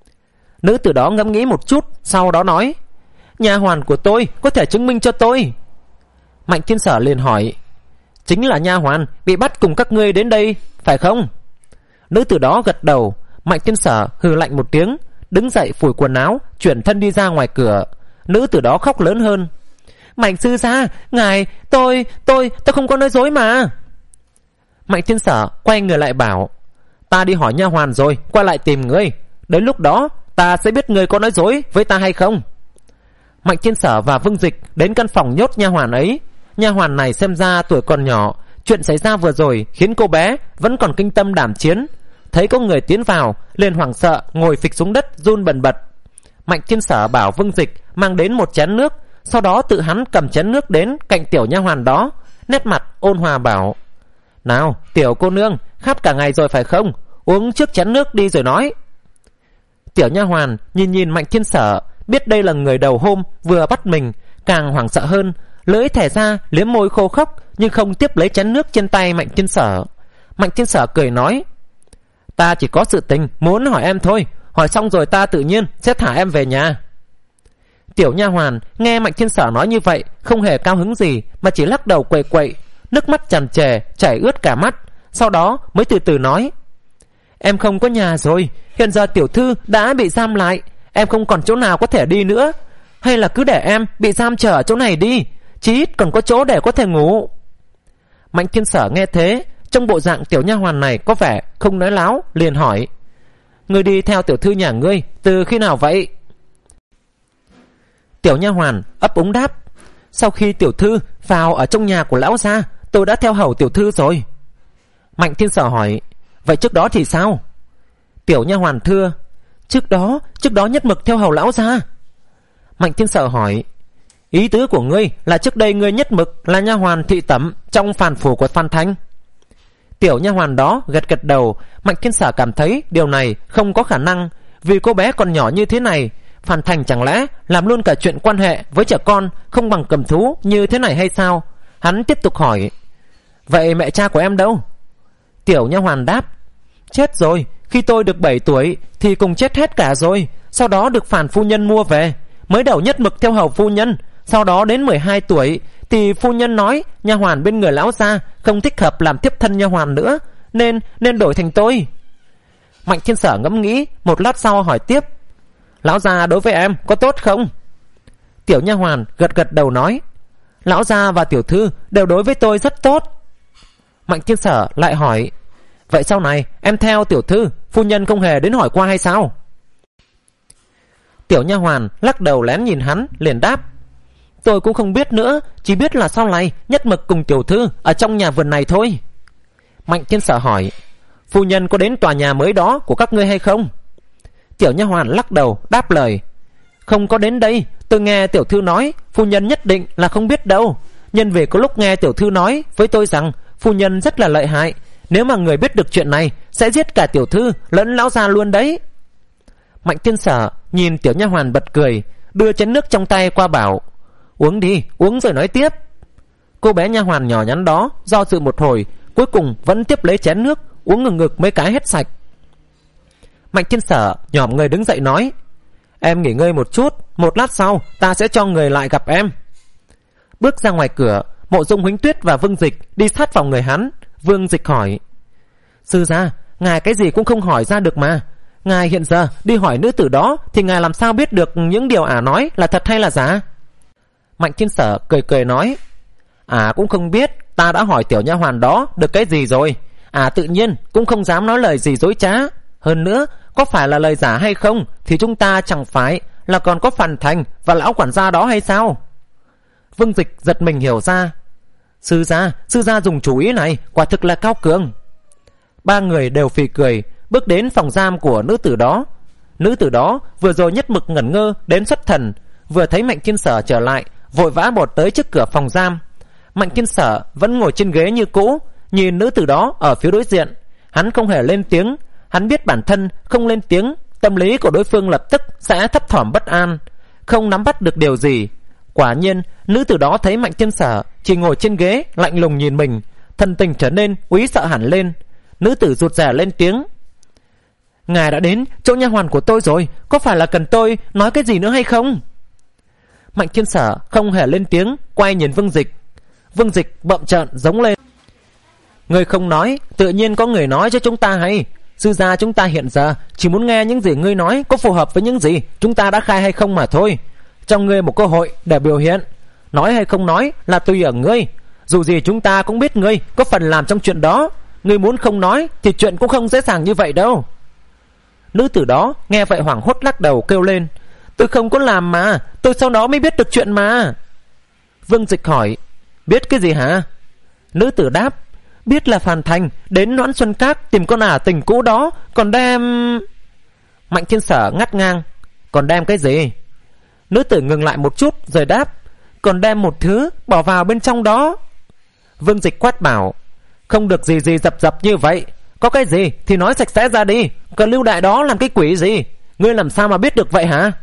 S1: Nữ tử đó ngẫm nghĩ một chút, sau đó nói: Nha hoàn của tôi có thể chứng minh cho tôi. Mạnh Thiên Sở liền hỏi: Chính là nha hoàn bị bắt cùng các ngươi đến đây, phải không? Nữ tử đó gật đầu. Mạnh Thiên Sở hừ lạnh một tiếng, đứng dậy phủi quần áo, chuyển thân đi ra ngoài cửa. Nữ tử đó khóc lớn hơn: Mạnh sư gia, ngài, tôi, tôi, tôi không có nói dối mà. Mạnh Thiên Sở quay người lại bảo: Ta đi hỏi nha hoàn rồi quay lại tìm ngươi, đến lúc đó ta sẽ biết ngươi có nói dối với ta hay không. Mạnh Thiên Sở và Vương Dịch đến căn phòng nhốt nha hoàn ấy. Nha hoàn này xem ra tuổi còn nhỏ, chuyện xảy ra vừa rồi khiến cô bé vẫn còn kinh tâm đảm chiến. Thấy có người tiến vào, liền hoảng sợ ngồi phịch xuống đất run bần bật. Mạnh Thiên Sở bảo Vương Dịch mang đến một chén nước, sau đó tự hắn cầm chén nước đến cạnh tiểu nha hoàn đó, nét mặt ôn hòa bảo: Nào tiểu cô nương, khát cả ngày rồi phải không? Uống trước chén nước đi rồi nói. Tiểu nha hoàn nhìn nhìn Mạnh Thiên Sở, biết đây là người đầu hôm vừa bắt mình, càng hoảng sợ hơn, lưỡi thẻ ra liếm môi khô khốc, nhưng không tiếp lấy chén nước trên tay Mạnh Thiên Sở. Mạnh Thiên Sở cười nói: Ta chỉ có sự tình muốn hỏi em thôi, hỏi xong rồi ta tự nhiên sẽ thả em về nhà. Tiểu nha hoàn nghe Mạnh Thiên Sở nói như vậy, không hề cao hứng gì, mà chỉ lắc đầu quậy quậy, nước mắt tràn trề chảy ướt cả mắt. Sau đó mới từ từ nói: Em không có nhà rồi, hiện giờ tiểu thư đã bị giam lại, em không còn chỗ nào có thể đi nữa. Hay là cứ để em bị giam chờ ở chỗ này đi, chí ít còn có chỗ để có thể ngủ. Mạnh Thiên Sở nghe thế, trong bộ dạng tiểu nha hoàn này có vẻ không nói láo, liền hỏi: Ngươi đi theo tiểu thư nhà ngươi từ khi nào vậy? Tiểu nha hoàn ấp úng đáp: Sau khi tiểu thư vào ở trong nhà của lão gia, tôi đã theo hầu tiểu thư rồi. Mạnh Thiên Sở hỏi: Vậy trước đó thì sao? Tiểu nha hoàn thưa: Trước đó, trước đó nhất mực theo hầu lão gia. Mạnh Thiên Sở hỏi: Ý tứ của ngươi là trước đây ngươi nhất mực là nha hoàn thị tẩm trong phàn phủ của Phan Thanh? Tiểu nha hoàn đó gật gật đầu. Mạnh Thiên Sở cảm thấy điều này không có khả năng, vì cô bé còn nhỏ như thế này, Phan Thanh chẳng lẽ làm luôn cả chuyện quan hệ với trẻ con không bằng cầm thú như thế này hay sao? Hắn tiếp tục hỏi: Vậy mẹ cha của em đâu? Tiểu nha hoàn đáp: Chết rồi, khi tôi được bảy tuổi thì cùng chết hết cả rồi. Sau đó được Phàn phu nhân mua về, mới đầu nhất mực theo hầu phu nhân. Sau đó đến mười hai tuổi thì phu nhân nói nha hoàn bên người lão gia không thích hợp làm tiếp thân nha hoàn nữa, Nên nên đổi thành tôi. Mạnh Thiên Sở ngẫm nghĩ một lát sau hỏi tiếp: Lão gia đối với em có tốt không? Tiểu nha hoàn gật gật đầu nói: Lão gia và tiểu thư đều đối với tôi rất tốt. Mạnh Thiên Sở lại hỏi: Vậy sau này em theo tiểu thư, phu nhân không hề đến hỏi qua hay sao? Tiểu nha hoàn lắc đầu lén nhìn hắn, liền đáp: Tôi cũng không biết nữa, chỉ biết là sau này nhất mực cùng tiểu thư ở trong nhà vườn này thôi. Mạnh Thiên Sở hỏi: Phu nhân có đến tòa nhà mới đó của các ngươi hay không? Tiểu nha hoàn lắc đầu đáp lời: Không có đến đây, tôi nghe tiểu thư nói phu nhân nhất định là không biết đâu. Nhân vì có lúc nghe tiểu thư nói với tôi rằng phu nhân rất là lợi hại, nếu mà người biết được chuyện này sẽ giết cả tiểu thư lẫn lão gia luôn đấy. Mạnh Thiên Sở nhìn tiểu nha hoàn bật cười, đưa chén nước trong tay qua bảo: Uống đi, uống rồi nói tiếp. Cô bé nha hoàn nhỏ nhắn đó do dự một hồi, cuối cùng vẫn tiếp lấy chén nước, uống ngừng ngực mấy cái hết sạch. Mạnh Thiên Sở nhỏm người đứng dậy nói: Em nghỉ ngơi một chút, một lát sau ta sẽ cho người lại gặp em. Bước ra ngoài cửa, Mộ Dung Huỳnh Tuyết và Vương Dịch đi sát vào người hắn. Vương Dịch hỏi: Sư gia, ngài cái gì cũng không hỏi ra được mà. Ngài hiện giờ đi hỏi nữ tử đó thì ngài làm sao biết được những điều ả nói là thật hay là giả? Mạnh Thiên Sở cười cười nói: Ả cũng không biết ta đã hỏi tiểu nha hoàn đó được cái gì rồi. Ả tự nhiên cũng không dám nói lời gì dối trá. Hơn nữa, có phải là lời giả hay không thì chúng ta chẳng phải là còn có Phan Thành và lão quản gia đó hay sao? Vương Dịch giật mình hiểu ra: Sư gia, sư gia dùng chủ ý này quả thực là cao cường. Ba người đều phì cười, bước đến phòng giam của nữ tử đó. Nữ tử đó vừa rồi nhất mực ngẩn ngơ đến xuất thần, vừa thấy Mạnh Thiên Sở trở lại, vội vã bột tới trước cửa phòng giam. Mạnh Thiên Sở vẫn ngồi trên ghế như cũ, nhìn nữ tử đó ở phía đối diện. Hắn không hề lên tiếng. Hắn biết bản thân không lên tiếng, tâm lý của đối phương lập tức sẽ thấp thỏm bất an, không nắm bắt được điều gì. Quả nhiên, nữ tử đó thấy Mạnh Thiên Sở chỉ ngồi trên ghế lạnh lùng nhìn mình, thần tình trở nên úy sợ hẳn lên. Nữ tử rụt rè lên tiếng: Ngài đã đến chỗ nha hoàn của tôi rồi, có phải là cần tôi nói cái gì nữa hay không? Mạnh Thiên Sở không hề lên tiếng, quay nhìn Vương Dịch. Vương Dịch bậm trợn giống lên: Người không nói, tự nhiên có người nói cho chúng ta hay. Sư gia chúng ta hiện giờ chỉ muốn nghe những gì ngươi nói có phù hợp với những gì chúng ta đã khai hay không mà thôi. Cho ngươi một cơ hội để biểu hiện. Nói hay không nói là tùy ở ngươi. Dù gì chúng ta cũng biết ngươi có phần làm trong chuyện đó. Ngươi muốn không nói thì chuyện cũng không dễ dàng như vậy đâu. Nữ tử đó nghe vậy hoảng hốt lắc đầu kêu lên: Tôi không có làm mà, tôi sau đó mới biết được chuyện mà. Vương Dịch hỏi: Biết cái gì hả? Nữ tử đáp: Biết là Phan Thành đến Noãn Xuân Các tìm con ả tình cũ đó, còn đem... Mạnh Thiên Sở ngắt ngang: Còn đem cái gì? Nữ tử ngừng lại một chút rồi đáp: Còn đem một thứ bỏ vào bên trong đó. Vương Dịch quát bảo: Không được gì gì dập dập như vậy. Có cái gì thì nói sạch sẽ ra đi, còn lưu đại đó làm cái quỷ gì? Ngươi làm sao mà biết được vậy hả?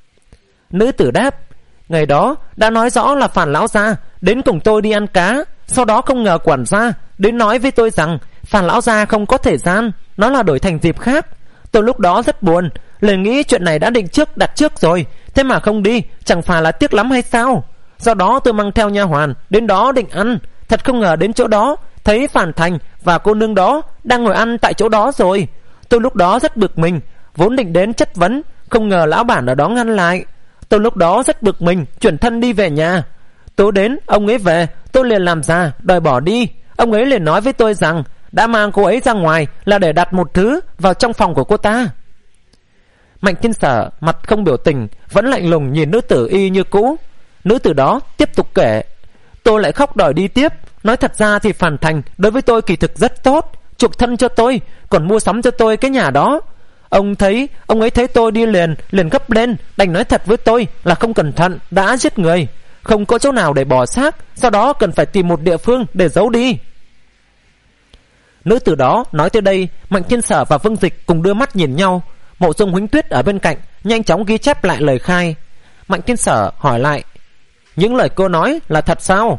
S1: Nữ tử đáp: Ngày đó đã nói rõ là Phàn lão gia đến cùng tôi đi ăn cá. Sau đó không ngờ quản gia đến nói với tôi rằng Phàn lão gia không có thời gian, nó là đổi thành dịp khác. Tôi lúc đó rất buồn, liền nghĩ chuyện này đã định trước đặt trước rồi, thế mà không đi chẳng phải là tiếc lắm hay sao? Do đó tôi mang theo nha hoàn đến đó định ăn. Thật không ngờ đến chỗ đó thấy Phan Thành và cô nương đó đang ngồi ăn tại chỗ đó rồi. Tôi lúc đó rất bực mình, vốn định đến chất vấn, không ngờ lão bản ở đó ngăn lại. Tôi lúc đó rất bực mình, chuyển thân đi về nhà. Tối đến ông ấy về, tôi liền làm ra đòi bỏ đi. Ông ấy liền nói với tôi rằng đã mang cô ấy ra ngoài là để đặt một thứ vào trong phòng của cô ta. Mạnh Thiên Sở mặt không biểu tình, vẫn lạnh lùng nhìn nữ tử y như cũ. Nữ tử đó tiếp tục kể: Tôi lại khóc đòi đi tiếp. Nói thật ra thì Phan Thành đối với tôi kỳ thực rất tốt, chuộc thân cho tôi, còn mua sắm cho tôi cái nhà đó. Ông thấy Ông ấy thấy tôi đi liền liền gấp lên, đành nói thật với tôi là không cẩn thận đã giết người, không có chỗ nào để bỏ xác, sau đó cần phải tìm một địa phương để giấu đi. Nữ tử đó nói tới đây, Mạnh Thiên Sở và Vương Dịch cùng đưa mắt nhìn nhau. Mộ Dung Huỳnh Tuyết ở bên cạnh nhanh chóng ghi chép lại lời khai. Mạnh Thiên Sở hỏi lại: những lời cô nói là thật sao?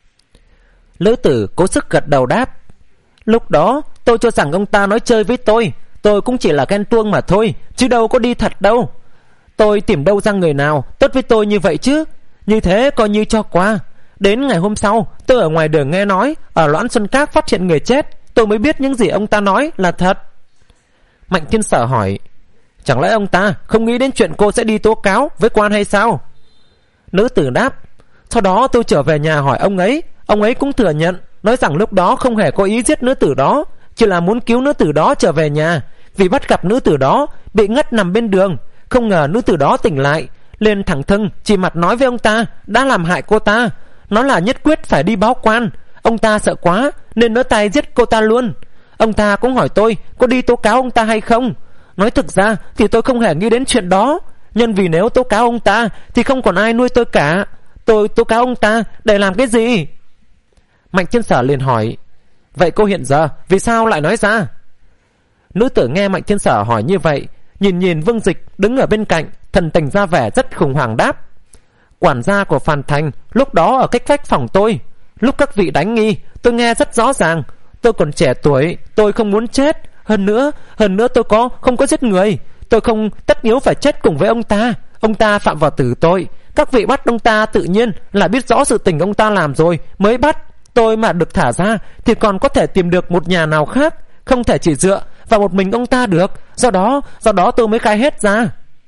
S1: Nữ tử cố sức gật đầu đáp: lúc đó tôi cho rằng ông ta nói chơi với tôi, tôi cũng chỉ là ghen tuông mà thôi, chứ đâu có đi thật đâu. Tôi tìm đâu ra người nào tốt với tôi như vậy chứ, như thế coi như cho qua. Đến ngày hôm sau, tôi ở ngoài đường nghe nói ở Loãn Xuân Các phát hiện người chết, tôi mới biết những gì ông ta nói là thật. Mạnh Thiên Sở hỏi: chẳng lẽ ông ta không nghĩ đến chuyện cô sẽ đi tố cáo với quan hay sao? Nữ tử đáp: sau đó tôi trở về nhà hỏi ông ấy, ông ấy cũng thừa nhận, nói rằng lúc đó không hề có ý giết nữ tử đó, chỉ là muốn cứu nữ tử đó trở về nhà. Vì bắt gặp nữ tử đó bị ngất nằm bên đường, không ngờ nữ tử đó tỉnh lại, lên thẳng thừng chỉ mặt nói với ông ta đã làm hại cô ta, nói là nhất quyết phải đi báo quan. Ông ta sợ quá nên nỡ tay giết cô ta luôn. Ông ta cũng hỏi tôi có đi tố cáo ông ta hay không. Nói thực ra thì tôi không hề nghĩ đến chuyện đó, nhân vì nếu tố cáo ông ta thì không còn ai nuôi tôi cả. Tôi tố cáo ông ta để làm cái gì? Mạnh Thiên Sở liền hỏi: vậy cô hiện giờ vì sao lại nói ra? Nữ tử nghe Mạnh Thiên Sở hỏi như vậy, nhìn nhìn Vương Dịch đứng ở bên cạnh, thần tình ra vẻ rất khủng hoảng đáp: quản gia của Phàn Thành lúc đó ở cách vách phòng tôi, lúc các vị đánh nghi tôi nghe rất rõ ràng. Tôi còn trẻ tuổi, tôi không muốn chết. Hơn nữa, hơn nữa tôi có không có giết người. Tôi không tất yếu phải chết cùng với ông ta. Ông ta phạm vào tử tội, các vị bắt ông ta tự nhiên là biết rõ sự tình ông ta làm rồi mới bắt. Tôi mà được thả ra thì còn có thể tìm được một nhà nào khác, không thể chỉ dựa vào một mình ông ta được. Do đó, do đó tôi mới khai hết ra.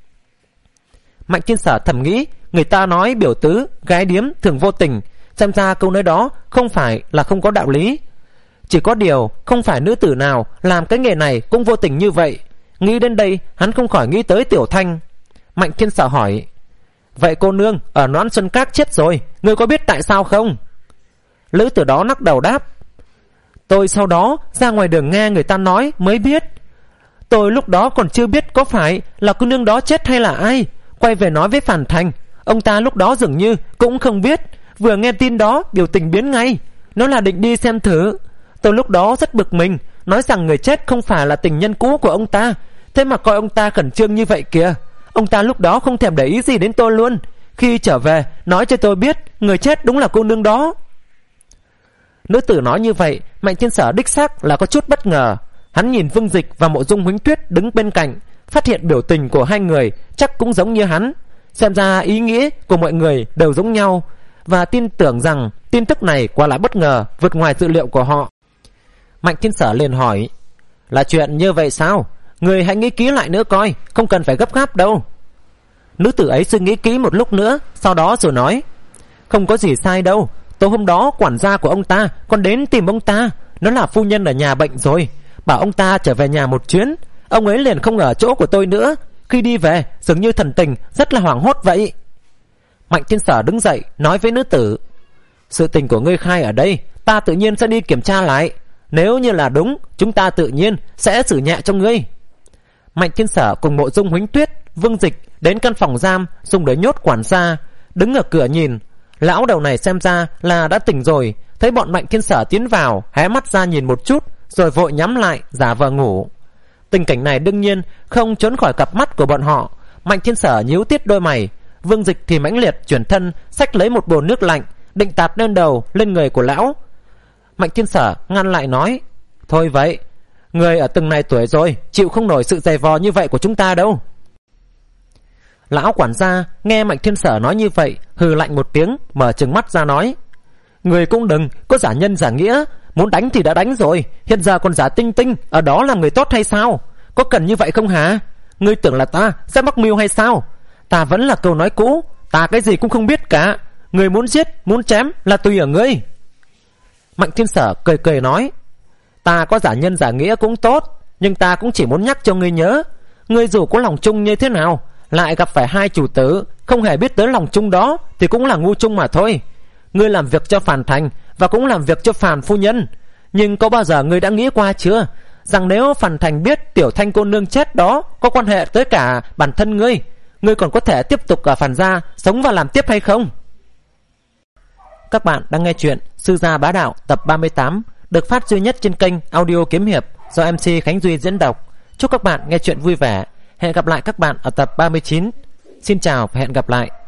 S1: Mạnh Thiên Sở thầm nghĩ, người ta nói biểu tứ, gái điếm thường vô tình, xem ra câu nói đó không phải là không có đạo lý. Chỉ có điều không phải nữ tử nào làm cái nghề này cũng vô tình như vậy. Nghĩ đến đây, hắn không khỏi nghĩ tới Tiểu Thanh. Mạnh Thiên Sở hỏi: vậy cô nương ở Noãn Xuân Các chết rồi, ngươi có biết tại sao không? Nữ tử đó lắc đầu đáp: tôi sau đó ra ngoài đường nghe người ta nói mới biết. Tôi lúc đó còn chưa biết có phải là cô nương đó chết hay là ai. Quay về nói với Phàn Thành, ông ta lúc đó dường như cũng không biết. Vừa nghe tin đó biểu tình biến ngay, nó là định đi xem thử. Tôi lúc đó rất bực mình, nói rằng người chết không phải là tình nhân cũ của ông ta, thế mà coi ông ta khẩn trương như vậy kìa. Ông ta lúc đó không thèm để ý gì đến tôi luôn. Khi trở về nói cho tôi biết người chết đúng là cô nương đó. Nữ tử nói như vậy, Mạnh Thiên Sở đích xác là có chút bất ngờ. Hắn nhìn Vương Dịch và Mộ Dung Huỳnh Tuyết đứng bên cạnh, phát hiện biểu tình của hai người chắc cũng giống như hắn. Xem ra ý nghĩa của mọi người đều giống nhau, và tin tưởng rằng tin tức này quả là bất ngờ, vượt ngoài dự liệu của họ. Mạnh Thiên Sở liền hỏi: là chuyện như vậy sao? Người hãy nghĩ kỹ lại nữa coi, không cần phải gấp gáp đâu. Nữ tử ấy suy nghĩ kỹ một lúc nữa, sau đó rồi nói: không có gì sai đâu. Tối hôm đó quản gia của ông ta còn đến tìm ông ta, nó là phu nhân ở nhà bệnh rồi, bảo ông ta trở về nhà một chuyến. Ông ấy liền không ở chỗ của tôi nữa. Khi đi về dường như thần tình rất là hoảng hốt vậy. Mạnh Thiên Sở đứng dậy nói với nữ tử: sự tình của ngươi khai ở đây, ta tự nhiên sẽ đi kiểm tra lại. Nếu như là đúng, chúng ta tự nhiên sẽ xử nhẹ cho ngươi. Mạnh Thiên Sở cùng Mộ Dung Huỳnh Tuyết, Vương Dịch đến căn phòng giam dùng để nhốt quản gia, đứng ở cửa nhìn. Lão đầu này xem ra là đã tỉnh rồi, thấy bọn Mạnh Thiên Sở tiến vào, hé mắt ra nhìn một chút, rồi vội nhắm lại, giả vờ ngủ. Tình cảnh này đương nhiên không trốn khỏi cặp mắt của bọn họ. Mạnh Thiên Sở nhíu tít đôi mày. Vương Dịch thì mãnh liệt chuyển thân, xách lấy một bồn nước lạnh, định tạt lên đầu, lên người của lão. Mạnh Thiên Sở ngăn lại nói: thôi vậy, người ở từng này tuổi rồi, chịu không nổi sự dày vò như vậy của chúng ta đâu. Lão quản gia nghe Mạnh Thiên Sở nói như vậy, hừ lạnh một tiếng, mở trừng mắt ra nói: người cũng đừng có giả nhân giả nghĩa, muốn đánh thì đã đánh rồi, hiện giờ còn giả tinh tinh ở đó làm người tốt hay sao? Có cần như vậy không hả? Ngươi tưởng là ta sẽ mắc mưu hay sao? Ta vẫn là câu nói cũ, ta cái gì cũng không biết cả. Người muốn giết, muốn chém là tùy ở ngươi. Mạnh Thiên Sở cười cười nói: ta có giả nhân giả nghĩa cũng tốt, nhưng ta cũng chỉ muốn nhắc cho ngươi nhớ, ngươi dù có lòng chung như thế nào, lại gặp phải hai chủ tử không hề biết tới lòng chung đó thì cũng là ngu chung mà thôi. Ngươi làm việc cho Phàn Thành và cũng làm việc cho Phàn phu nhân, nhưng có bao giờ ngươi đã nghĩ qua chưa, rằng nếu Phàn Thành biết Tiểu Thanh cô nương chết đó có quan hệ tới cả bản thân ngươi, ngươi còn có thể tiếp tục ở Phàn gia sống và làm tiếp hay không? Các bạn đang nghe chuyện Sư Gia Bá Đạo tập ba mươi tám, được phát duy nhất trên kênh Audio Kiếm Hiệp do em xê Khánh Duy diễn đọc. Chúc các bạn nghe chuyện vui vẻ. Hẹn gặp lại các bạn ở tập ba mươi chín. Xin chào và hẹn gặp lại.